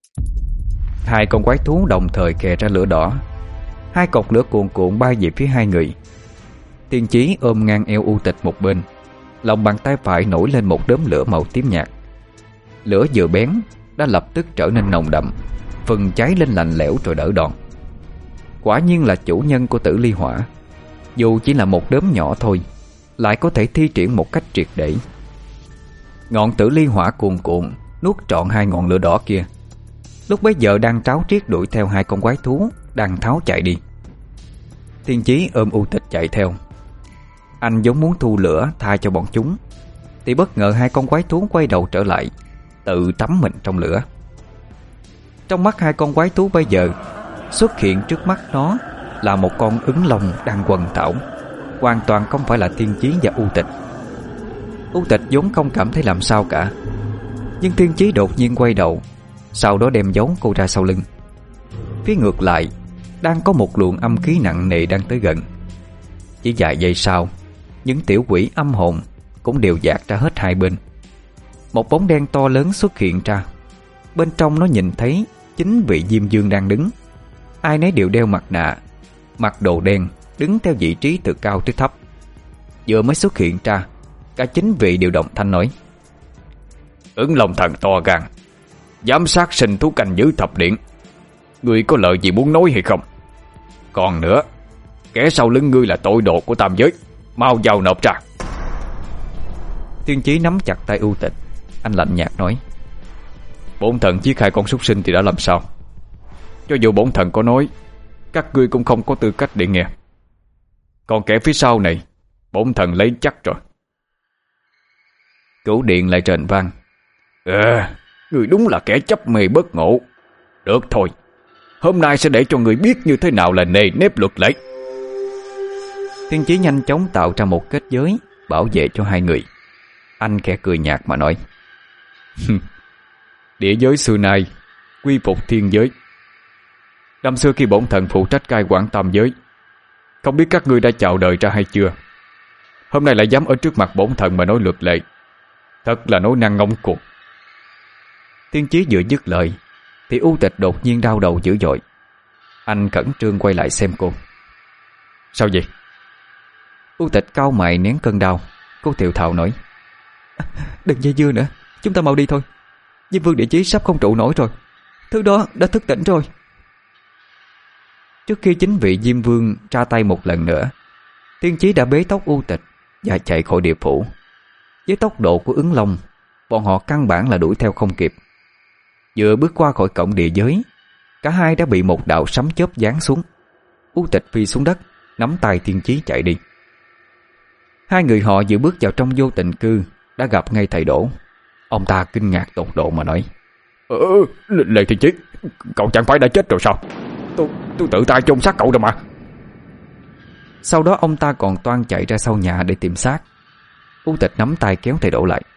Hai con quái thú đồng thời kè ra lửa đỏ. Hai cột lửa cuồn cuộn bay về phía hai người. Thiên Chí ôm ngang eo U Tịch một bên, lòng bàn tay phải nổi lên một đốm lửa màu tím nhạt. Lửa vừa bén đã lập tức trở nên nồng đậm, phần cháy lên lạnh lẽo rồi đỡ đòn. Quả nhiên là chủ nhân của tử ly hỏa, dù chỉ là một đốm nhỏ thôi, lại có thể thi triển một cách triệt để. Ngọn tử ly hỏa cuồn cuộn nuốt trọn hai ngọn lửa đỏ kia, lúc bấy giờ đang tráo triết đuổi theo hai con quái thú đang tháo chạy đi. Thiên Chí ôm U Tịch chạy theo. Anh vốn muốn thu lửa tha cho bọn chúng, thì bất ngờ hai con quái thú quay đầu trở lại, tự tắm mình trong lửa. Trong mắt hai con quái thú bây giờ, xuất hiện trước mắt nó là một con ứng long đang quần thảo, hoàn toàn không phải là Thiên Chí và U Tịch. U Tịch vốn không cảm thấy làm sao cả, nhưng Thiên Chí đột nhiên quay đầu, sau đó đem giấu cô ra sau lưng. Phía ngược lại, đang có một luồng âm khí nặng nề đang tới gần. Chỉ vài giây sau, những tiểu quỷ âm hồn cũng đều dạt ra hết hai bên. Một bóng đen to lớn xuất hiện ra. Bên trong nó nhìn thấy chính vị Diêm Vương đang đứng. Ai nấy đều đeo mặt nạ, mặc đồ đen, đứng theo vị trí từ cao tới thấp. Vừa mới xuất hiện ra, cả chính vị đều đồng thanh nói: Ứng Long thần to gan, dám sát sinh thú canh giữ thập điện, ngươi có lời gì muốn nói hay không? Còn nữa, kẻ sau lưng ngươi là tội đồ của tam giới, mau giao nộp ra. Thiên Chí nắm chặt tay U Tịch, anh lạnh nhạt nói: Bổn thần giết hai con súc sinh thì đã làm sao? Cho dù bổn thần có nói, các ngươi cũng không có tư cách để nghe. Còn kẻ phía sau này, bổn thần lấy chắc rồi. Cửu điện lại rền vang: Ngươi đúng là kẻ chấp mê bất ngộ. Được thôi, hôm nay sẽ để cho người biết như thế nào là nề nếp luật lệ. Thiên Chí nhanh chóng tạo ra một kết giới bảo vệ cho hai người. Anh khẽ cười nhạt mà nói: Địa giới xưa nay quy phục thiên giới. Năm xưa khi bổn thần phụ trách cai quản tam giới, không biết các ngươi đã chào đời ra hay chưa. Hôm nay lại dám ở trước mặt bổn thần mà nói luật lệ, thật là nói năng ngông cuồng. Thiên Chí vừa dứt lời thì U Tịch đột nhiên đau đầu dữ dội. Anh khẩn trương quay lại xem cô. Sao vậy? U Tịch cau mày nén cơn đau. Cô thều thào nói: Đừng dây dưa nữa, chúng ta mau đi thôi. Diêm Vương địa chí sắp không trụ nổi rồi. Thứ đó đã thức tỉnh rồi. Trước khi chính vị Diêm Vương ra tay một lần nữa, Thiên Chí đã bế tóc U Tịch và chạy khỏi địa phủ. Với tốc độ của ứng long, bọn họ căn bản là đuổi theo không kịp. Vừa bước qua khỏi cổng địa giới, cả hai đã bị một đạo sấm chớp giáng xuống. U Tịch phi xuống đất, nắm tay Thiên Chí chạy đi. Hai người họ vừa bước vào trong vô tình cư đã gặp ngay thầy Đỗ. Ông ta kinh ngạc tột độ mà nói: Lê Thiên Chí, cậu chẳng phải đã chết rồi sao? Tôi tự tay chôn xác cậu rồi mà. Sau đó ông ta còn toan chạy ra sau nhà để tìm xác. U Tịch nắm tay kéo thầy Đỗ lại: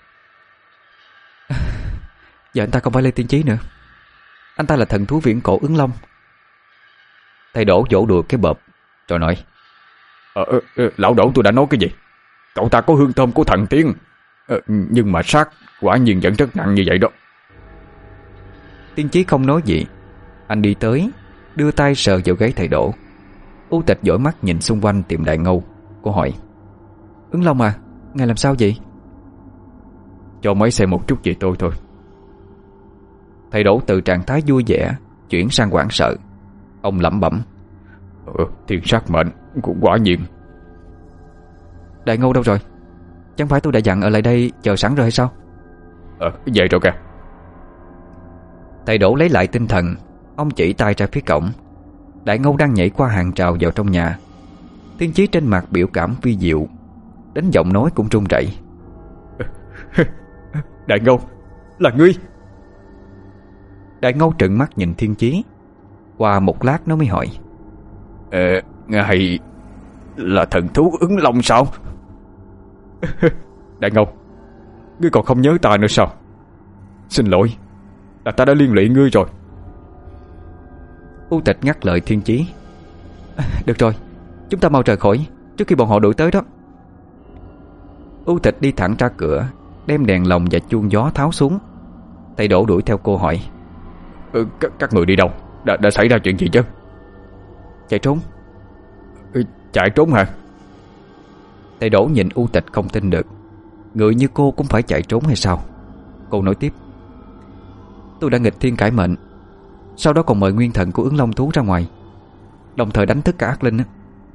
Giờ anh ta không phải Lê Thiên Chí nữa, anh ta là thần thú viễn cổ ứng long. Thầy Đỗ vỗ đùi cái bợp rồi nói: Lão Đỗ, tôi đã nói cái gì? Cậu ta có hương thơm của thần tiên, nhưng mà xác quả nhiên vẫn rất nặng như vậy đó. Thiên Chí không nói gì. Anh đi tới, đưa tay sờ vào gáy thầy Đỗ. U Tịch dõi mắt nhìn xung quanh tìm Đại Ngâu. Cô hỏi: Ứng Long à, ngài làm sao vậy? Cho mấy xem một chút về tôi thôi. Thầy Đỗ từ trạng thái vui vẻ chuyển sang hoảng sợ. Ông lẩm bẩm: Thiên sát mệnh, quả nhiên. Đại Ngâu đâu rồi? Chẳng phải tôi đã dặn ở lại đây chờ sẵn rồi hay sao? Vậy rồi kìa. Thầy Đỗ lấy lại tinh thần. Ông chỉ tay ra phía cổng. Đại Ngâu đang nhảy qua hàng rào vào trong nhà. Thiên Chí trên mặt biểu cảm vi diệu, đến giọng nói cũng run rẩy. Đại Ngâu, là ngươi? Đại Ngâu trợn mắt nhìn Thiên Chí. Qua một lát nó mới hỏi: Ngài là thần thú ứng long sao? Đại Ngâu, ngươi còn không nhớ ta nữa sao? Xin lỗi, là ta đã liên lụy ngươi rồi. U Tịch ngắt lời Thiên Chí: Được rồi, chúng ta mau rời khỏi trước khi bọn họ đuổi tới đó. U Tịch đi thẳng ra cửa, đem đèn lồng và chuông gió tháo xuống. Thầy Đỗ đuổi theo cô hỏi: Các người đi đâu? Đã xảy ra chuyện gì chứ? Chạy trốn. Chạy trốn hả? Thầy Đỗ nhìn U Tịch không tin được. Người như cô cũng phải chạy trốn hay sao? Cô nói tiếp: Tôi đã nghịch thiên cải mệnh, sau đó còn mời nguyên thần của Ứng Long thú ra ngoài, đồng thời đánh thức cả ác linh.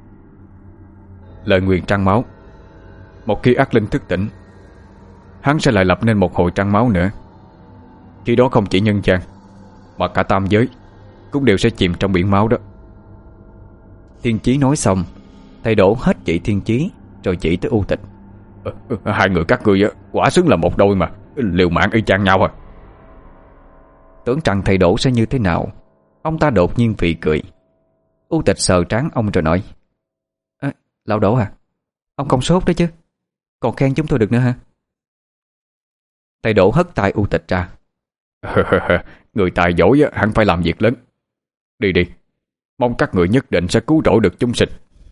Lời nguyền trăng máu. Một khi ác linh thức tỉnh, hắn sẽ lại lập nên một hồi trăng máu nữa. Khi đó không chỉ nhân gian mà cả tam giới cũng đều sẽ chìm trong biển máu đó. Thiên Chí nói xong, thầy đổ hết chỉ Thiên Chí rồi chỉ tới U Tịch. Hai người các ngươi quả xứng là một đôi mà, liều mạng y chang nhau à. Tưởng rằng thầy đổ sẽ như thế nào, ông ta đột nhiên phì cười. U Tịch sờ trán ông rồi nói: Lão Đỗ à, ông không sốt đó chứ, còn khen chúng tôi được nữa hả? Thầy đổ hất tay U Tịch ra. Người tài giỏi hẳn phải làm việc lớn. Đi đi, mong các người nhất định sẽ cứu rỗi được chúng sinh.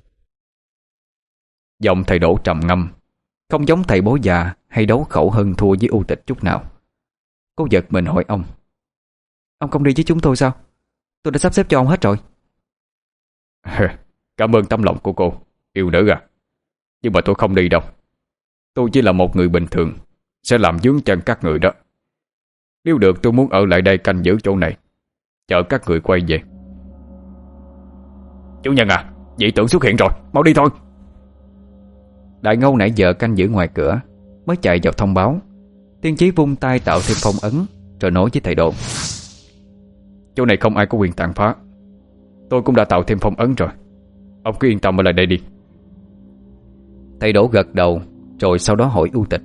Giọng thầy đổ trầm ngâm, không giống thầy bố già hay đấu khẩu hơn thua với U Tịch chút nào. Cô giật mình hỏi ông: Ông không đi với chúng tôi sao? Tôi đã sắp xếp cho ông hết rồi. Cảm ơn tấm lòng của cô, yêu nữ à. Nhưng mà tôi không đi đâu. Tôi chỉ là một người bình thường, sẽ làm vướng chân các người đó. Nếu được tôi muốn ở lại đây canh giữ chỗ này, chờ các người quay về. Chủ nhân à, dị tưởng xuất hiện rồi, mau đi thôi. Đại Ngâu nãy giờ canh giữ ngoài cửa mới chạy vào thông báo. Tiên Chí vung tay tạo thêm phong ấn, rồi nói với thầy Độ: Chỗ này không ai có quyền tàn phá. Tôi cũng đã tạo thêm phong ấn rồi. Ông cứ yên tâm ở lại đây đi. Thầy Đỗ gật đầu, rồi sau đó hỏi U Tịch: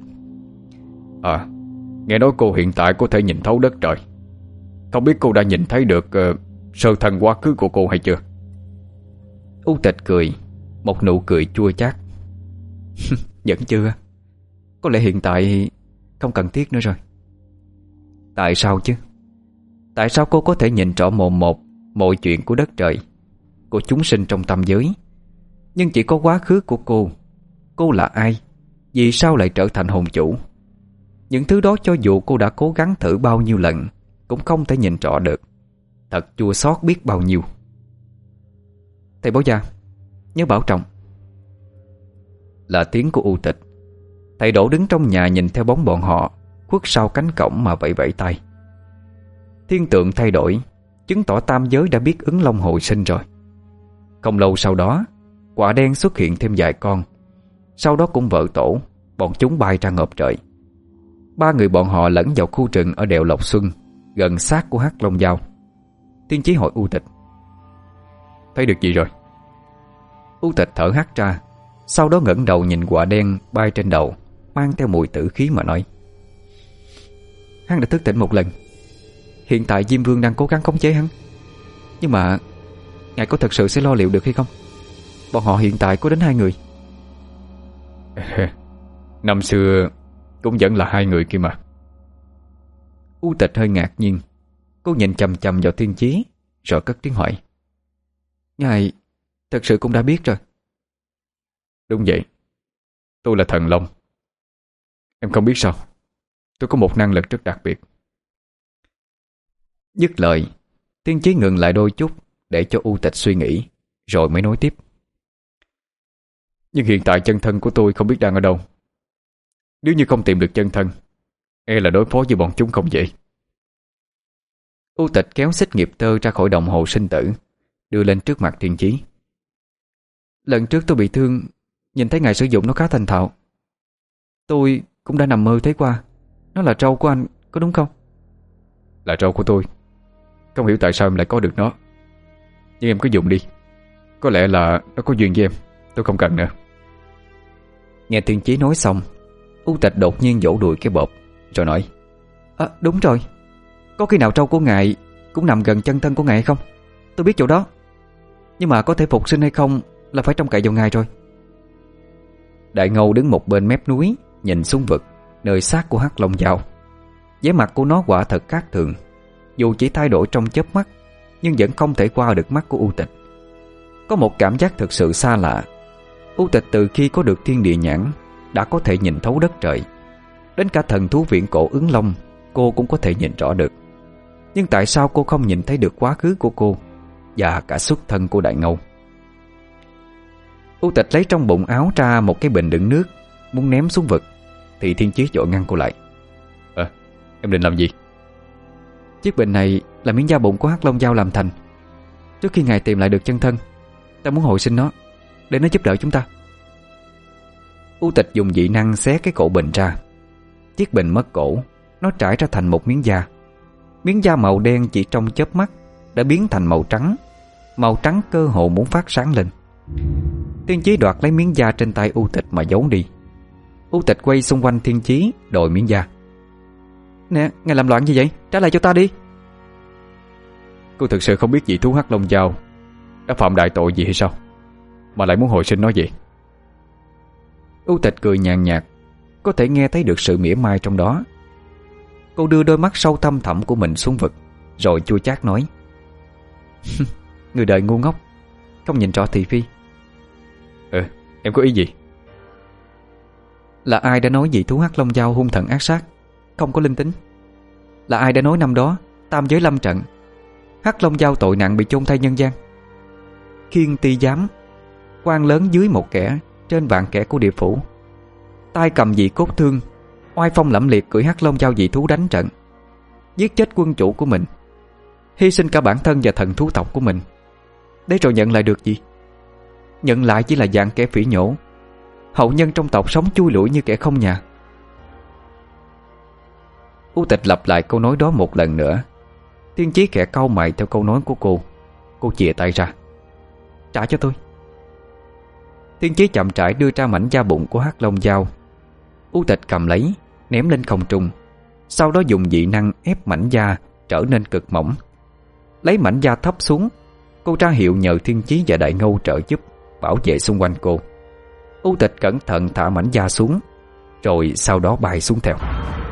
Nghe nói cô hiện tại có thể nhìn thấu đất trời. Không biết cô đã nhìn thấy được sơ thân quá khứ của cô hay chưa? U Tịch cười, một nụ cười chua chát. Vẫn chưa. Có lẽ hiện tại không cần thiết nữa rồi. Tại sao chứ? Tại sao cô có thể nhìn rõ mồn một mọi chuyện của đất trời, của chúng sinh trong tam giới, nhưng chỉ có quá khứ của cô là ai? Vì sao lại trở thành hồn chủ? Những thứ đó cho dù cô đã cố gắng thử bao nhiêu lần cũng không thể nhìn rõ được. Thật chua xót biết bao nhiêu. Thầy Bảo Gia, nhớ bảo trọng. Là tiếng của U Tịch. Thầy Đỗ đứng trong nhà nhìn theo bóng bọn họ khuất sau cánh cổng mà vẫy vẫy tay. Thiên tượng thay đổi, chứng tỏ tam giới đã biết Ứng Long hồi sinh rồi. Không lâu sau đó, quả đen xuất hiện thêm vài con. Sau đó cũng vợ tổ, bọn chúng bay ra ngộp trời. Ba người bọn họ lẫn vào khu rừng ở đèo Lộc Xuân, gần sát của Hắc Long Giao. Tiên Chí hỏi U Tịch: Thấy được gì rồi? U Tịch thở hắt ra, sau đó ngẩng đầu nhìn quả đen bay trên đầu, mang theo mùi tử khí mà nói: Hắn đã thức tỉnh một lần. Hiện tại Diêm Vương đang cố gắng khống chế hắn. Nhưng mà ngài có thật sự sẽ lo liệu được hay không? Bọn họ hiện tại có đến 2 người. Năm xưa cũng vẫn là 2 người kia mà. U Tịch hơi ngạc nhiên. Cô nhìn chằm chằm vào Thiên Chí, rồi cất tiếng hỏi: Ngài thật sự cũng đã biết rồi? Đúng vậy. Tôi là Thần Long. Em không biết sao, tôi có một năng lực rất đặc biệt. Dứt lời, Thiên Chí ngừng lại đôi chút để cho U Tịch suy nghĩ, rồi mới nói tiếp: Nhưng hiện tại chân thân của tôi không biết đang ở đâu. Nếu như không tìm được chân thân, e là đối phó với bọn chúng không dễ. U Tịch kéo xích nghiệp tơ ra khỏi đồng hồ sinh tử, đưa lên trước mặt Thiên Chí. Lần trước tôi bị thương, nhìn thấy ngài sử dụng nó khá thành thạo. Tôi cũng đã nằm mơ thấy qua. Nó là trâu của anh, có đúng không? Là trâu của tôi. Không hiểu tại sao em lại có được nó. Nhưng em cứ dùng đi. Có lẽ là nó có duyên với em. Tôi không cần nữa. Nghe Thiên Chí nói xong, U Tịch đột nhiên vỗ đùi cái bộp, rồi nói: Đúng rồi. Có khi nào trâu của ngài cũng nằm gần chân thân của ngài hay không? Tôi biết chỗ đó. Nhưng mà có thể phục sinh hay không là phải trông cậy vào ngài rồi. Đại Ngâu đứng một bên mép núi, nhìn xuống vực nơi xác của Hắc Long Giao. Vẻ mặt của nó quả thật khác thường. Dù chỉ thay đổi trong chớp mắt, nhưng vẫn không thể qua được mắt của U Tịch. Có một cảm giác thực sự xa lạ. U Tịch từ khi có được thiên địa nhãn đã có thể nhìn thấu đất trời. Đến cả thần thú viễn cổ Ứng Long cô cũng có thể nhìn rõ được. Nhưng tại sao cô không nhìn thấy được quá khứ của cô và cả xuất thân của Đại Ngâu? U Tịch lấy trong bụng áo ra một cái bình đựng nước, muốn ném xuống vực, thì Thiên Chí vội ngăn cô lại. Em định làm gì? Chiếc bình này là miếng da bụng của Hắc Long Dao làm thành. Trước khi ngài tìm lại được chân thân, ta muốn hồi sinh nó để nó giúp đỡ chúng ta. U Tịch dùng dị năng xé cái cổ bình ra. Chiếc bình mất cổ, nó trải ra thành một miếng da. Miếng da màu đen chỉ trong chớp mắt đã biến thành màu trắng. Màu trắng cơ hồ muốn phát sáng lên. Thiên Chí đoạt lấy miếng da trên tay U Tịch mà giấu đi. U Tịch quay xung quanh Thiên Chí đòi miếng da. Nè, ngài làm loạn gì vậy? Trả lại cho ta đi. Cô thực sự không biết vị thú Hắc Long Dao đã phạm đại tội gì hay sao mà lại muốn hồi sinh nó vậy? U Tịch cười nhàn nhạt, có thể nghe thấy được sự mỉa mai trong đó. Cô đưa đôi mắt sâu thăm thẳm của mình xuống vực, rồi chua chát nói: Người đời ngu ngốc, không nhìn rõ thị phi. Em có ý gì? Là ai đã nói vị thú Hắc Long Dao hung thần ác sát, không có linh tính? Là ai đã nói năm đó tam giới lâm trận, Hắc Long Dao tội nặng bị chôn thay nhân gian? Khiên ti giám, quan lớn dưới một kẻ, trên vạn kẻ của địa phủ, tay cầm dị cốt thương, oai phong lẫm liệt cưỡi Hắc Long Dao dị thú đánh trận, giết chết quân chủ của mình, hy sinh cả bản thân và thần thú tộc của mình, để rồi nhận lại được gì? Nhận lại chỉ là dạng kẻ phỉ nhổ, hậu nhân trong tộc sống chui lủi như kẻ không nhà. U Tịch lặp lại câu nói đó một lần nữa. Thiên Chí khẽ cau mày theo câu nói của cô. Cô chìa tay ra: Trả cho tôi. Thiên Chí chậm rãi đưa ra mảnh da bụng của Hắc Long Dao. U Tịch cầm lấy, ném lên không trung, sau đó dùng dị năng ép mảnh da trở nên cực mỏng. Lấy mảnh da thấp xuống, cô ra hiệu nhờ Thiên Chí và Đại Ngâu trợ giúp bảo vệ xung quanh cô. U Tịch cẩn thận thả mảnh da xuống, rồi sau đó bay xuống theo.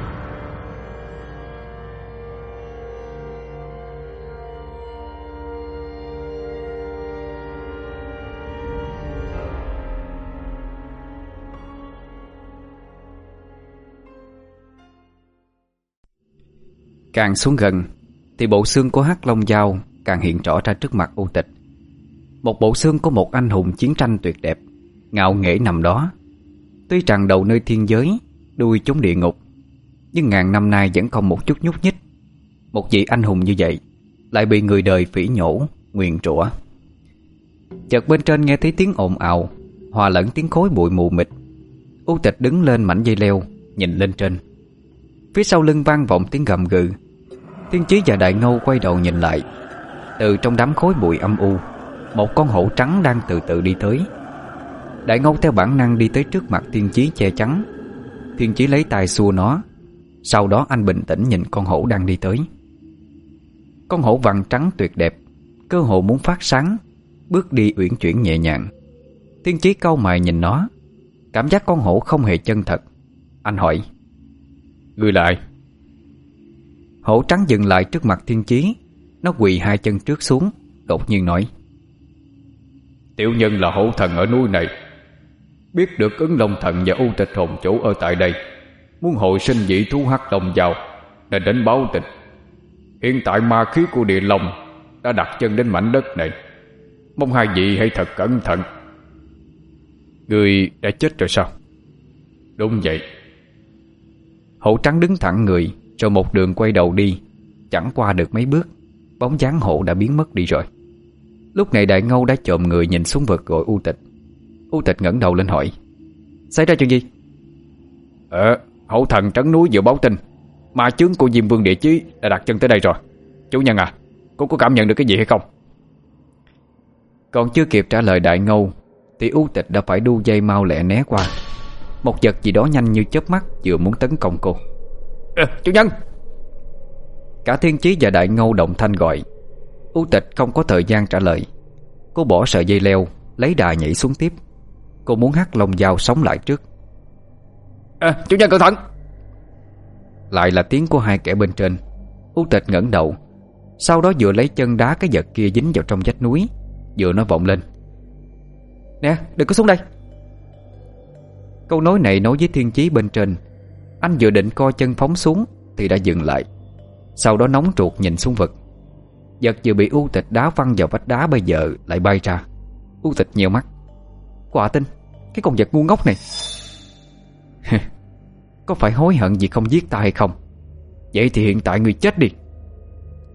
Càng xuống gần thì bộ xương của Hắc Long Dao càng hiện rõ ra trước mặt U Tịch. Một bộ xương của một anh hùng chiến tranh tuyệt đẹp, ngạo nghễ nằm đó. Tuy rằng đầu nơi thiên giới, đuôi chốn địa ngục, nhưng ngàn năm nay vẫn không một chút nhúc nhích. Một vị anh hùng như vậy lại bị người đời phỉ nhổ, nguyền rủa. Chợt bên trên nghe thấy tiếng ồn ào, hòa lẫn tiếng khói bụi mù mịt. U Tịch đứng lên mảnh dây leo, nhìn lên trên. Phía sau lưng vang vọng tiếng gầm gừ. Thiên Chí và Đại Ngâu quay đầu nhìn lại. Từ trong đám khói bụi âm u, một con hổ trắng đang từ từ đi tới. Đại Ngâu theo bản năng đi tới trước mặt Thiên Chí che chắn. Thiên Chí lấy tay xua nó. Sau đó anh bình tĩnh nhìn con hổ đang đi tới. Con hổ vằn trắng tuyệt đẹp, cơ hồ muốn phát sáng, bước đi uyển chuyển nhẹ nhàng. Thiên Chí cau mày nhìn nó, cảm giác con hổ không hề chân thật. Anh hỏi: Người lại? Hổ trắng dừng lại trước mặt Thiên Chí. Nó quỳ hai chân trước xuống, đột nhiên nói: Tiểu nhân là hổ thần ở núi này, biết được Ứng Long thần và U Tịch hồn chủ ở tại đây, muốn hồi sinh vị thú Hắc Long Dao nên đến báo tin. Hiện tại ma khí của địa long đã đặt chân đến mảnh đất này, mong hai vị hãy thật cẩn thận. Người đã chết rồi sao? Đúng vậy. Hổ trắng đứng thẳng người, rồi một đường quay đầu đi. Chẳng qua được mấy bước, bóng dáng hổ đã biến mất đi rồi. Lúc này Đại Ngâu đã chồm người nhìn xuống vực gọi U Tịch. U Tịch ngẩng đầu lên hỏi: Xảy ra chuyện gì? Hổ thần trấn núi vừa báo tin ma chướng của Diêm Vương Địa Chí đã đặt chân tới đây rồi. Chủ nhân à, cô có cảm nhận được cái gì hay không? Còn chưa kịp trả lời Đại Ngâu thì U Tịch đã phải đu dây mau lẹ né qua. Một vật gì đó nhanh như chớp mắt vừa muốn tấn công cô. Chủ nhân! Cả Thiên Chí và Đại Ngâu đồng thanh gọi. U Tịch không có thời gian trả lời. Cô bỏ sợi dây leo, lấy đà nhảy xuống tiếp. Cô muốn Hắc Long Dao sống lại trước. Chủ nhân cẩn thận! Lại là tiếng của hai kẻ bên trên. U Tịch ngẩng đầu, sau đó vừa lấy chân đá cái vật kia dính vào trong vách núi, vừa nói vọng lên: Nè, đừng có xuống đây. Câu nói này nói với Thiên Chí bên trên. Anh vừa định co chân phóng xuống thì đã dừng lại. Sau đó nóng ruột nhìn xuống vực. Vật vừa bị U Tịch đá văng vào vách đá bây giờ lại bay ra. U Tịch nheo mắt: Quả tinh, cái con vật ngu ngốc này. Có phải hối hận vì không giết ta hay không? Vậy thì hiện tại người chết đi.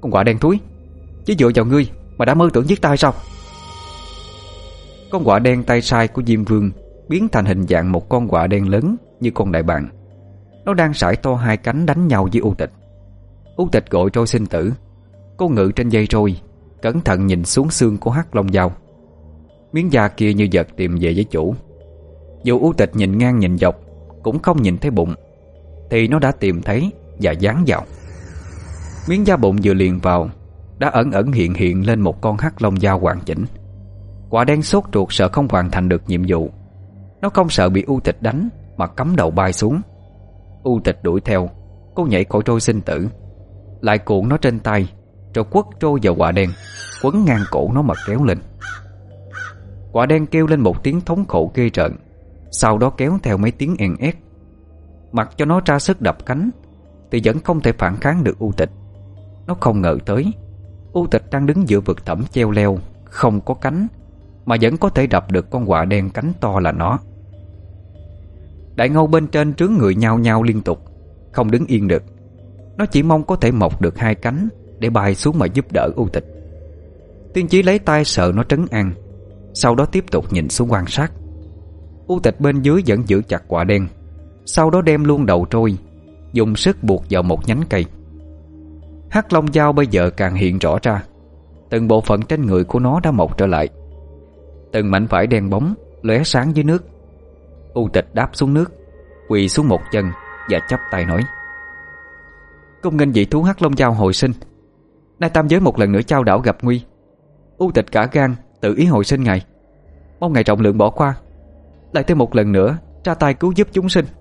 Con quạ đen thúi, chỉ dựa vào ngươi mà đã mơ tưởng giết ta sao? Con quạ đen tay sai của Diêm Vương biến thành hình dạng một con quạ đen lớn như con đại bàng. Nó đang sải to hai cánh đánh nhau với U Tịch. U Tịch gọi trôi sinh tử. Cô ngự trên dây trôi, cẩn thận nhìn xuống xương của Hắc Long Dao. Miếng da kia như vật tìm về với chủ. Dù U Tịch nhìn ngang nhìn dọc cũng không nhìn thấy bụng, thì nó đã tìm thấy và dán vào. Miếng da bụng vừa liền vào đã ẩn ẩn hiện hiện lên một con Hắc Long Dao hoàn chỉnh. Quả đen sốt ruột sợ không hoàn thành được nhiệm vụ. Nó không sợ bị U Tịch đánh mà cắm đầu bay xuống. U Tịch đuổi theo. Cô nhảy khỏi trôi sinh tử, lại cuộn nó trên tay, rồi quất trôi vào quả đen, quấn ngang cổ nó mà kéo lên. Quả đen kêu lên một tiếng thống khổ ghê rợn, sau đó kéo theo mấy tiếng en ét. Mặc cho nó ra sức đập cánh thì vẫn không thể phản kháng được U Tịch. Nó không ngờ tới U Tịch đang đứng giữa vực thẳm treo leo, không có cánh, mà vẫn có thể đập được con quạ đen cánh to là nó. Đại Ngâu bên trên trướng người nhao nhao liên tục, không đứng yên được. Nó chỉ mong có thể mọc được hai cánh để bay xuống mà giúp đỡ U Tịch. Tiên Chí lấy tay sợ nó trấn an, sau đó tiếp tục nhìn xuống quan sát. U Tịch bên dưới vẫn giữ chặt quạ đen, sau đó đem luôn đầu trôi, dùng sức buộc vào một nhánh cây. Hắc Long Dao bây giờ càng hiện rõ ra. Từng bộ phận trên người của nó đã mọc trở lại. Từng mảnh vải đen bóng lóe sáng dưới nước. U Tịch đáp xuống nước, quỳ xuống một chân và chắp tay nói: "Cung nghênh vị thú Hắc Long Dao hồi sinh. Nay tam giới một lần nữa chao đảo gặp nguy. U Tịch cả gan tự ý hồi sinh ngài, mong ngài trọng lượng bỏ qua, lại thêm một lần nữa ra tay cứu giúp chúng sinh."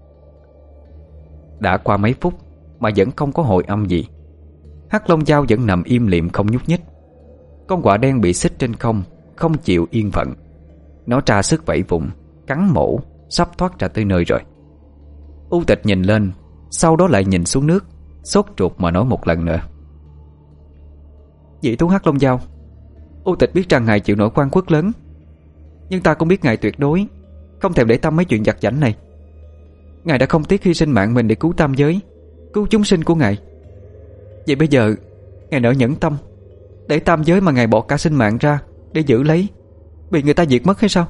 Đã qua mấy phút mà vẫn không có hồi âm gì. Hắc Long Dao vẫn nằm im lìm không nhúc nhích. Con quạ đen bị xích trên không, không chịu yên phận. Nó tra sức vẫy vùng, cắn mổ, sắp thoát ra tới nơi rồi. U Tịch nhìn lên, sau đó lại nhìn xuống nước, sốt ruột mà nói một lần nữa: "Vị thú Hắc Long Dao, U Tịch biết rằng ngài chịu nổi oan khuất lớn, nhưng ta cũng biết ngài tuyệt đối không thèm để tâm mấy chuyện vặt vãnh này. Ngài đã không tiếc hy sinh mạng mình để cứu tam giới, cứu chúng sinh của ngài. Vậy bây giờ ngài nỡ nhẫn tâm để tam giới mà ngài bỏ cả sinh mạng ra để giữ lấy bị người ta diệt mất hay sao?"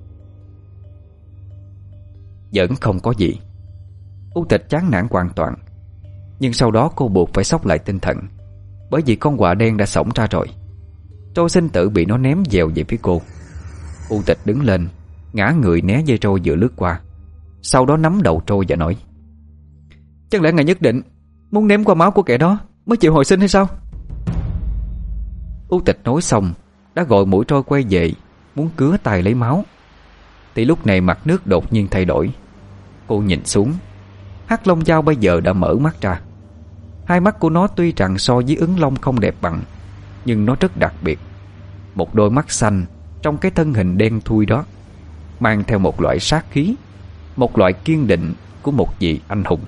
Vẫn không có gì. U Tịch chán nản hoàn toàn. Nhưng sau đó cô buộc phải xốc lại tinh thần, bởi vì con quạ đen đã xổng ra rồi. Trôi sinh tử bị nó ném dèo về phía cô. U Tịch đứng lên, ngã người né dây trôi vừa lướt qua, sau đó nắm đầu trôi và nói: "Chẳng lẽ ngài nhất định muốn ném qua máu của kẻ đó mới chịu hồi sinh hay sao?" U Tịch nói xong đã gọi mũi trôi quay về, muốn cứa tay lấy máu. Thì lúc này mặt nước đột nhiên thay đổi. Cô nhìn xuống. Hắc Long Dao bây giờ đã mở mắt ra. Hai mắt của nó tuy rằng so với Ứng Long không đẹp bằng, nhưng nó rất đặc biệt. Một đôi mắt xanh trong cái thân hình đen thui đó, mang theo một loại sát khí, một loại kiên định của một vị anh hùng.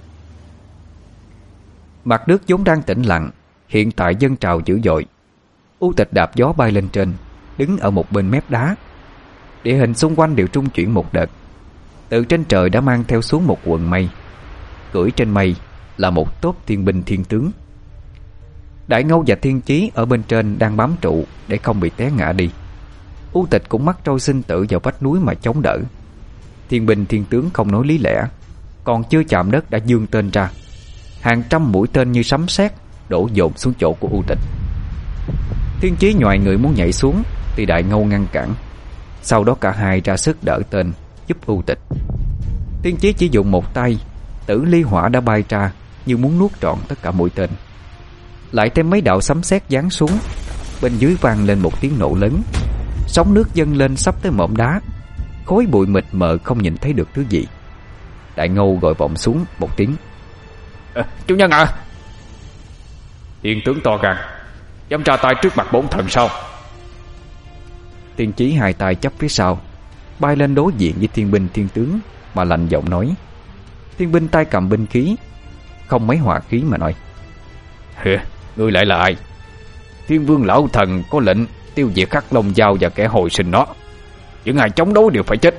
Mặt nước vốn đang tĩnh lặng, hiện tại dâng trào dữ dội. U Tịch đạp gió bay lên trên, đứng ở một bên mép đá. Địa hình xung quanh đều trung chuyển một đợt. Từ trên trời đã mang theo xuống một quần mây. Cưỡi trên mây là một tốp thiên binh thiên tướng. Đại Ngâu và Thiên Chí ở bên trên đang bám trụ để không bị té ngã đi. U Tịch cũng mắc trôi sinh tử vào vách núi mà chống đỡ. Thiên binh thiên tướng không nói lý lẽ, còn chưa chạm đất đã giương tên ra. Hàng trăm mũi tên như sấm sét đổ dồn xuống chỗ của U Tịch. Thiên Chí nhoài người muốn nhảy xuống thì Đại Ngâu ngăn cản. Sau đó cả hai ra sức đỡ tên, giúp U Tịch. Thiên Chí chỉ dùng một tay, tử ly hỏa đã bay ra như muốn nuốt trọn tất cả mũi tên. Lại thêm mấy đạo sấm sét giáng xuống. Bên dưới vang lên một tiếng nổ lớn. Sóng nước dâng lên sắp tới mỏm đá. Khói bụi mịt mờ không nhìn thấy được thứ gì. Đại Ngâu gọi vọng xuống một tiếng: "Chủ nhân ạ!" "Thiên tướng to gan, dám ra tay trước mặt bổn thần sao?" Thiên Chí hai tay chắp phía sau, bay lên đối diện với thiên binh thiên tướng mà lạnh giọng nói. Thiên binh tay cầm binh khí, không mấy hòa khí mà nói: "Ngươi lại là ai? Thiên Vương lão thần có lệnh tiêu diệt Hắc Long Dao và kẻ hồi sinh nó. Những ai chống đối đều phải chết.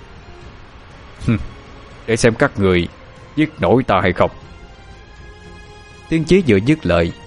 Để xem các người giết nổi ta hay không." Thiên Chí vừa dứt lời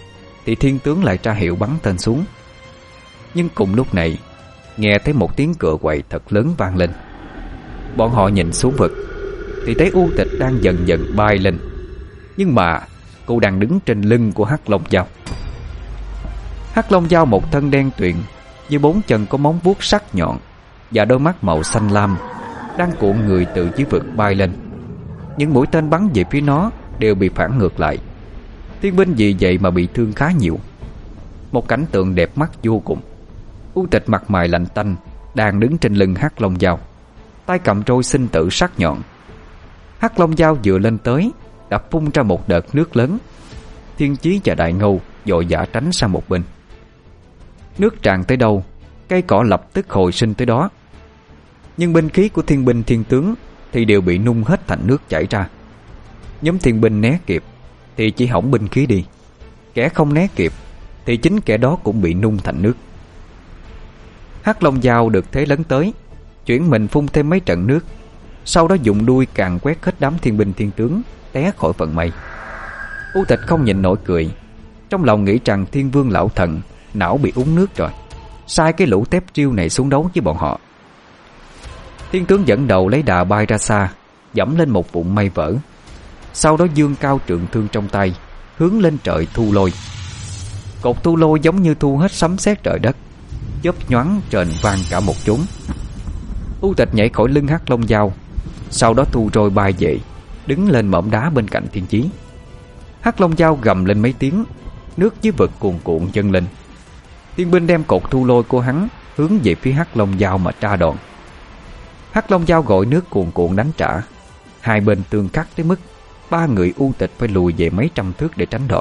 thì thiên tướng lại ra hiệu bắn tên xuống. Nhưng cùng lúc này nghe thấy một tiếng cựa quậy thật lớn vang lên. Bọn họ nhìn xuống vực thì thấy U Tịch đang dần dần bay lên. Nhưng mà cô đang đứng trên lưng của Hắc Long Dao. Hắc Long Dao một thân đen tuyền, với 4 chân có móng vuốt sắc nhọn và đôi mắt màu xanh lam, đang cuộn người từ dưới vực bay lên. Những mũi tên bắn về phía nó đều bị phản ngược lại. Thiên binh vì vậy mà bị thương khá nhiều. Một cảnh tượng đẹp mắt vô cùng. U Tịch mặt mày lạnh tanh, đang đứng trên lưng Hắc Long Dao, tay cầm trôi sinh tử sắc nhọn. Hắc Long Dao vừa lên tới đã phun ra một đợt nước lớn. Thiên Chí và Đại Ngưu vội vã tránh sang một bên. Nước tràn tới đâu, cây cỏ lập tức hồi sinh tới đó. Nhưng binh khí của thiên binh thiên tướng thì đều bị nung hết thành nước chảy ra. Nhóm thiên binh né kịp thì chỉ hỏng binh khí đi, kẻ không né kịp thì chính kẻ đó cũng bị nung thành nước. Hắc Long Dao được thế lấn tới, chuyển mình phun thêm mấy trận nước, sau đó dùng đuôi càn quét hết đám thiên binh thiên tướng té khỏi vận mây. U Tịch không nhịn nổi cười, trong lòng nghĩ rằng Thiên Vương lão thần não bị uống nước rồi, sai cái lũ tép triêu này xuống đấu với bọn họ. Thiên tướng dẫn đầu lấy đà bay ra xa, dẫm lên một vụn mây vỡ, sau đó giương cao trượng thương trong tay, hướng lên trời thu lôi. Cột thu lôi giống như thu hết sấm sét trời đất, chớp nhoáng trền vang cả một chốn. U Tịch nhảy khỏi lưng Hắc Long Dao, sau đó thu trôi bay về, đứng lên mỏm đá bên cạnh Thiên Chí. Hắc Long Dao gầm lên mấy tiếng, nước dưới vực cuồn cuộn dâng lên. Thiên binh đem cột thu lôi của hắn hướng về phía Hắc Long Dao mà tra đòn. Hắc Long Dao gọi nước cuồn cuộn đánh trả, hai bên tương khắc tới mức 3 người U Tịch phải lùi về mấy trăm thước để tránh đòn.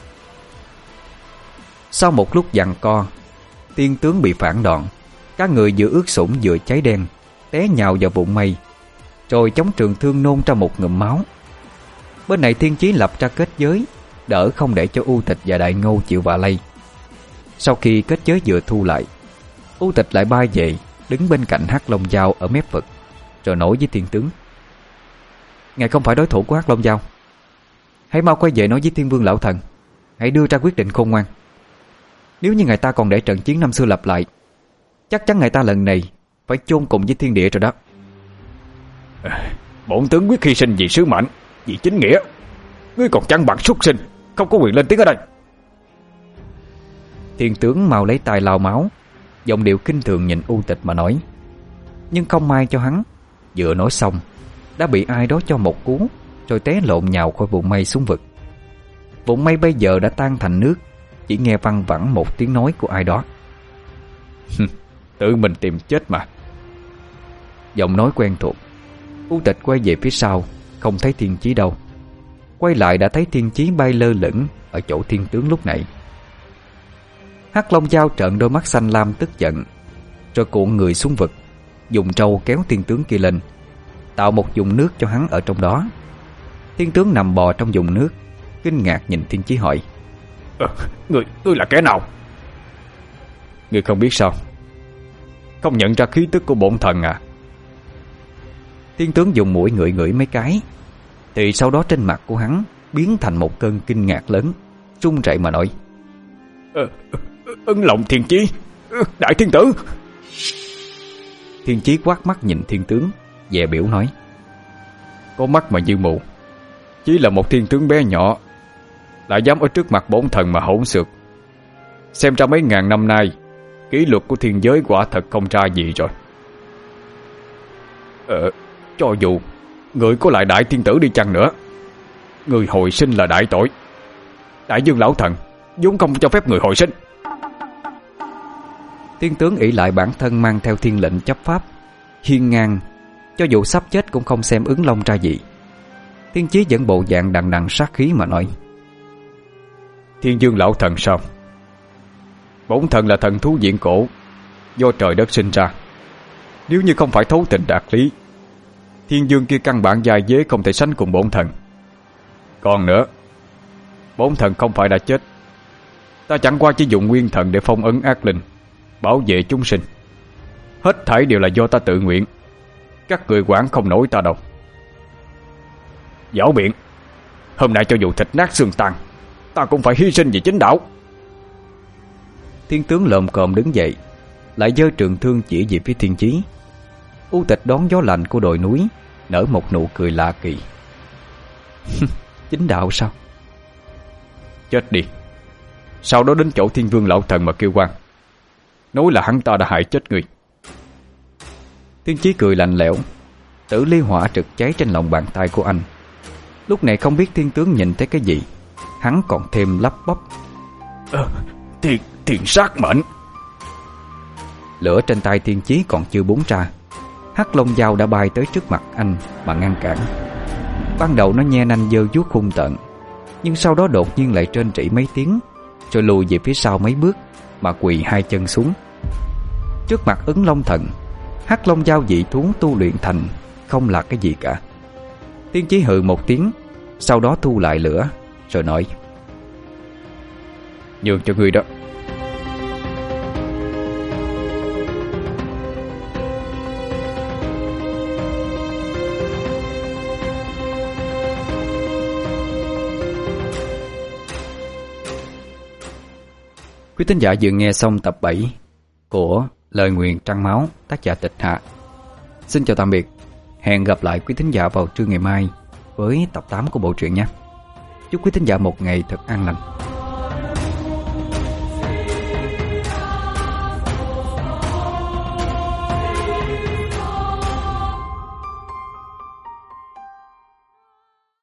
Sau một lúc giằng co, tiên tướng bị phản đòn, các người vừa ướt sũng vừa cháy đen, té nhào vào vụn mây, rồi chống trường thương nôn ra một ngụm máu. Bên này Thiên Chí lập ra kết giới, đỡ không để cho U Tịch và Đại Ngưu chịu vạ lây. Sau khi kết giới vừa thu lại, U Tịch lại bay về, đứng bên cạnh Hắc Long Dao ở mép vực, rồi nói với thiên tướng: "Ngài không phải đối thủ của Hắc Long Dao. Hãy mau quay về nói với Thiên Vương lão thần, hãy đưa ra quyết định khôn ngoan. Nếu như ngài ta còn để trận chiến năm xưa lặp lại, chắc chắn ngài ta lần này phải chôn cùng với thiên địa rồi đó." Bổn tướng quyết hy sinh vì sứ mệnh, vì chính nghĩa. Ngươi còn chẳng bằng súc sinh, không có quyền lên tiếng ở đây. Thiên tướng mau lấy tay lau máu, giọng điệu kinh thường nhìn U Tịch mà nói. Nhưng không may cho hắn, vừa nói xong đã bị ai đó cho một cú, rồi té lộn nhào khỏi vùng mây xuống vực. Vùng mây bây giờ đã tan thành nước, chỉ nghe văng vẳng một tiếng nói của ai đó: "Tự mình tìm chết mà." Giọng nói quen thuộc. U Tịch quay về phía sau, không thấy Thiên Chí đâu. Quay lại đã thấy Thiên Chí bay lơ lửng ở chỗ thiên tướng lúc nãy. Hắc Long Dao trợn đôi mắt xanh lam tức giận, rồi cuộn người xuống vực, dùng trâu kéo thiên tướng kia lên, tạo một vùng nước cho hắn ở trong đó. Thiên tướng nằm bò trong vùng nước, kinh ngạc nhìn Thiên Chí hỏi: Ngươi là kẻ nào? Ngươi không biết sao? Không nhận ra khí tức của bổn thần à? Thiên tướng dùng mũi ngửi ngửi mấy cái, thì sau đó trên mặt của hắn biến thành một cơn kinh ngạc lớn, run rẩy mà nói: Ưng Lộng Thiên Chí, đại thiên tử. Thiên Chí quát mắt nhìn thiên tướng, dè biểu nói: "Có mắt mà như mù, chỉ là một thiên tướng bé nhỏ, lại dám ở trước mặt bổn thần mà hỗn xược. Xem ra mấy ngàn năm nay, kỷ luật của thiên giới quả thật không ra gì rồi. Cho dù người có lại đại thiên tử đi chăng nữa, người hồi sinh là đại tội. Đại dương lão thần vốn không cho phép người hồi sinh." Thiên tướng ỷ lại bản thân mang theo thiên lệnh chấp pháp, hiên ngang, cho dù sắp chết cũng không xem ứng long ra gì. Thiên Chí vẫn bộ dạng đằng đằng sát khí mà nói: "Thiên dương lão thần sao? Bổn thần là thần thú viễn cổ, do trời đất sinh ra. Nếu như không phải thấu tình đạt lý, thiên dương kia căn bản giai dế không thể sánh cùng bổn thần. Còn nữa, bổn thần không phải đã chết. Ta chẳng qua chỉ dùng nguyên thần để phong ấn ác linh, bảo vệ chúng sinh. Hết thảy đều là do ta tự nguyện. Các người quản không nổi ta đâu." "Giảo biện, hôm nay cho dù thịt nát xương tan, ta cũng phải hy sinh vì chính đạo." Thiên tướng lồm cồm đứng dậy, lại giơ trường thương chỉ về phía Thiên Chí. U Tịch đón gió lạnh của đồi núi, nở một nụ cười lạ kỳ. Chính đạo sao? Chết đi. Sau đó đến chỗ Thiên Vương lão thần mà kêu oan, nói là hắn ta đã hại chết người. Thiên Chí cười lạnh lẽo. Tử ly hỏa trực cháy trên lòng bàn tay của anh. Lúc này không biết thiên tướng nhìn thấy cái gì, hắn còn thêm lắp bắp. Thiền sát mệnh. Lửa trên tay Thiên Chí còn chưa búng ra, hắc long dao đã bay tới trước mặt anh mà ngăn cản. Ban đầu nó nhe nanh giơ vuốt hung tợn, nhưng sau đó đột nhiên lại trên trĩ mấy tiếng, rồi lùi về phía sau mấy bước mà quỳ hai chân xuống. Trước mặt Ứng Long Thần, hắc long dao dị thú tu luyện thành không là cái gì cả. Thiên Chí hừ một tiếng, sau đó thu lại lửa, rồi nói: Nhường cho ngươi đó. Quý thính giả vừa nghe xong tập 7 của Lời Nguyền Trăng Máu, tác giả Tịch Hạ. Xin chào tạm biệt. Hẹn gặp lại quý thính giả vào trưa ngày mai với tập 8 của bộ truyện nhé. Chúc quý thính giả một ngày thật an lành.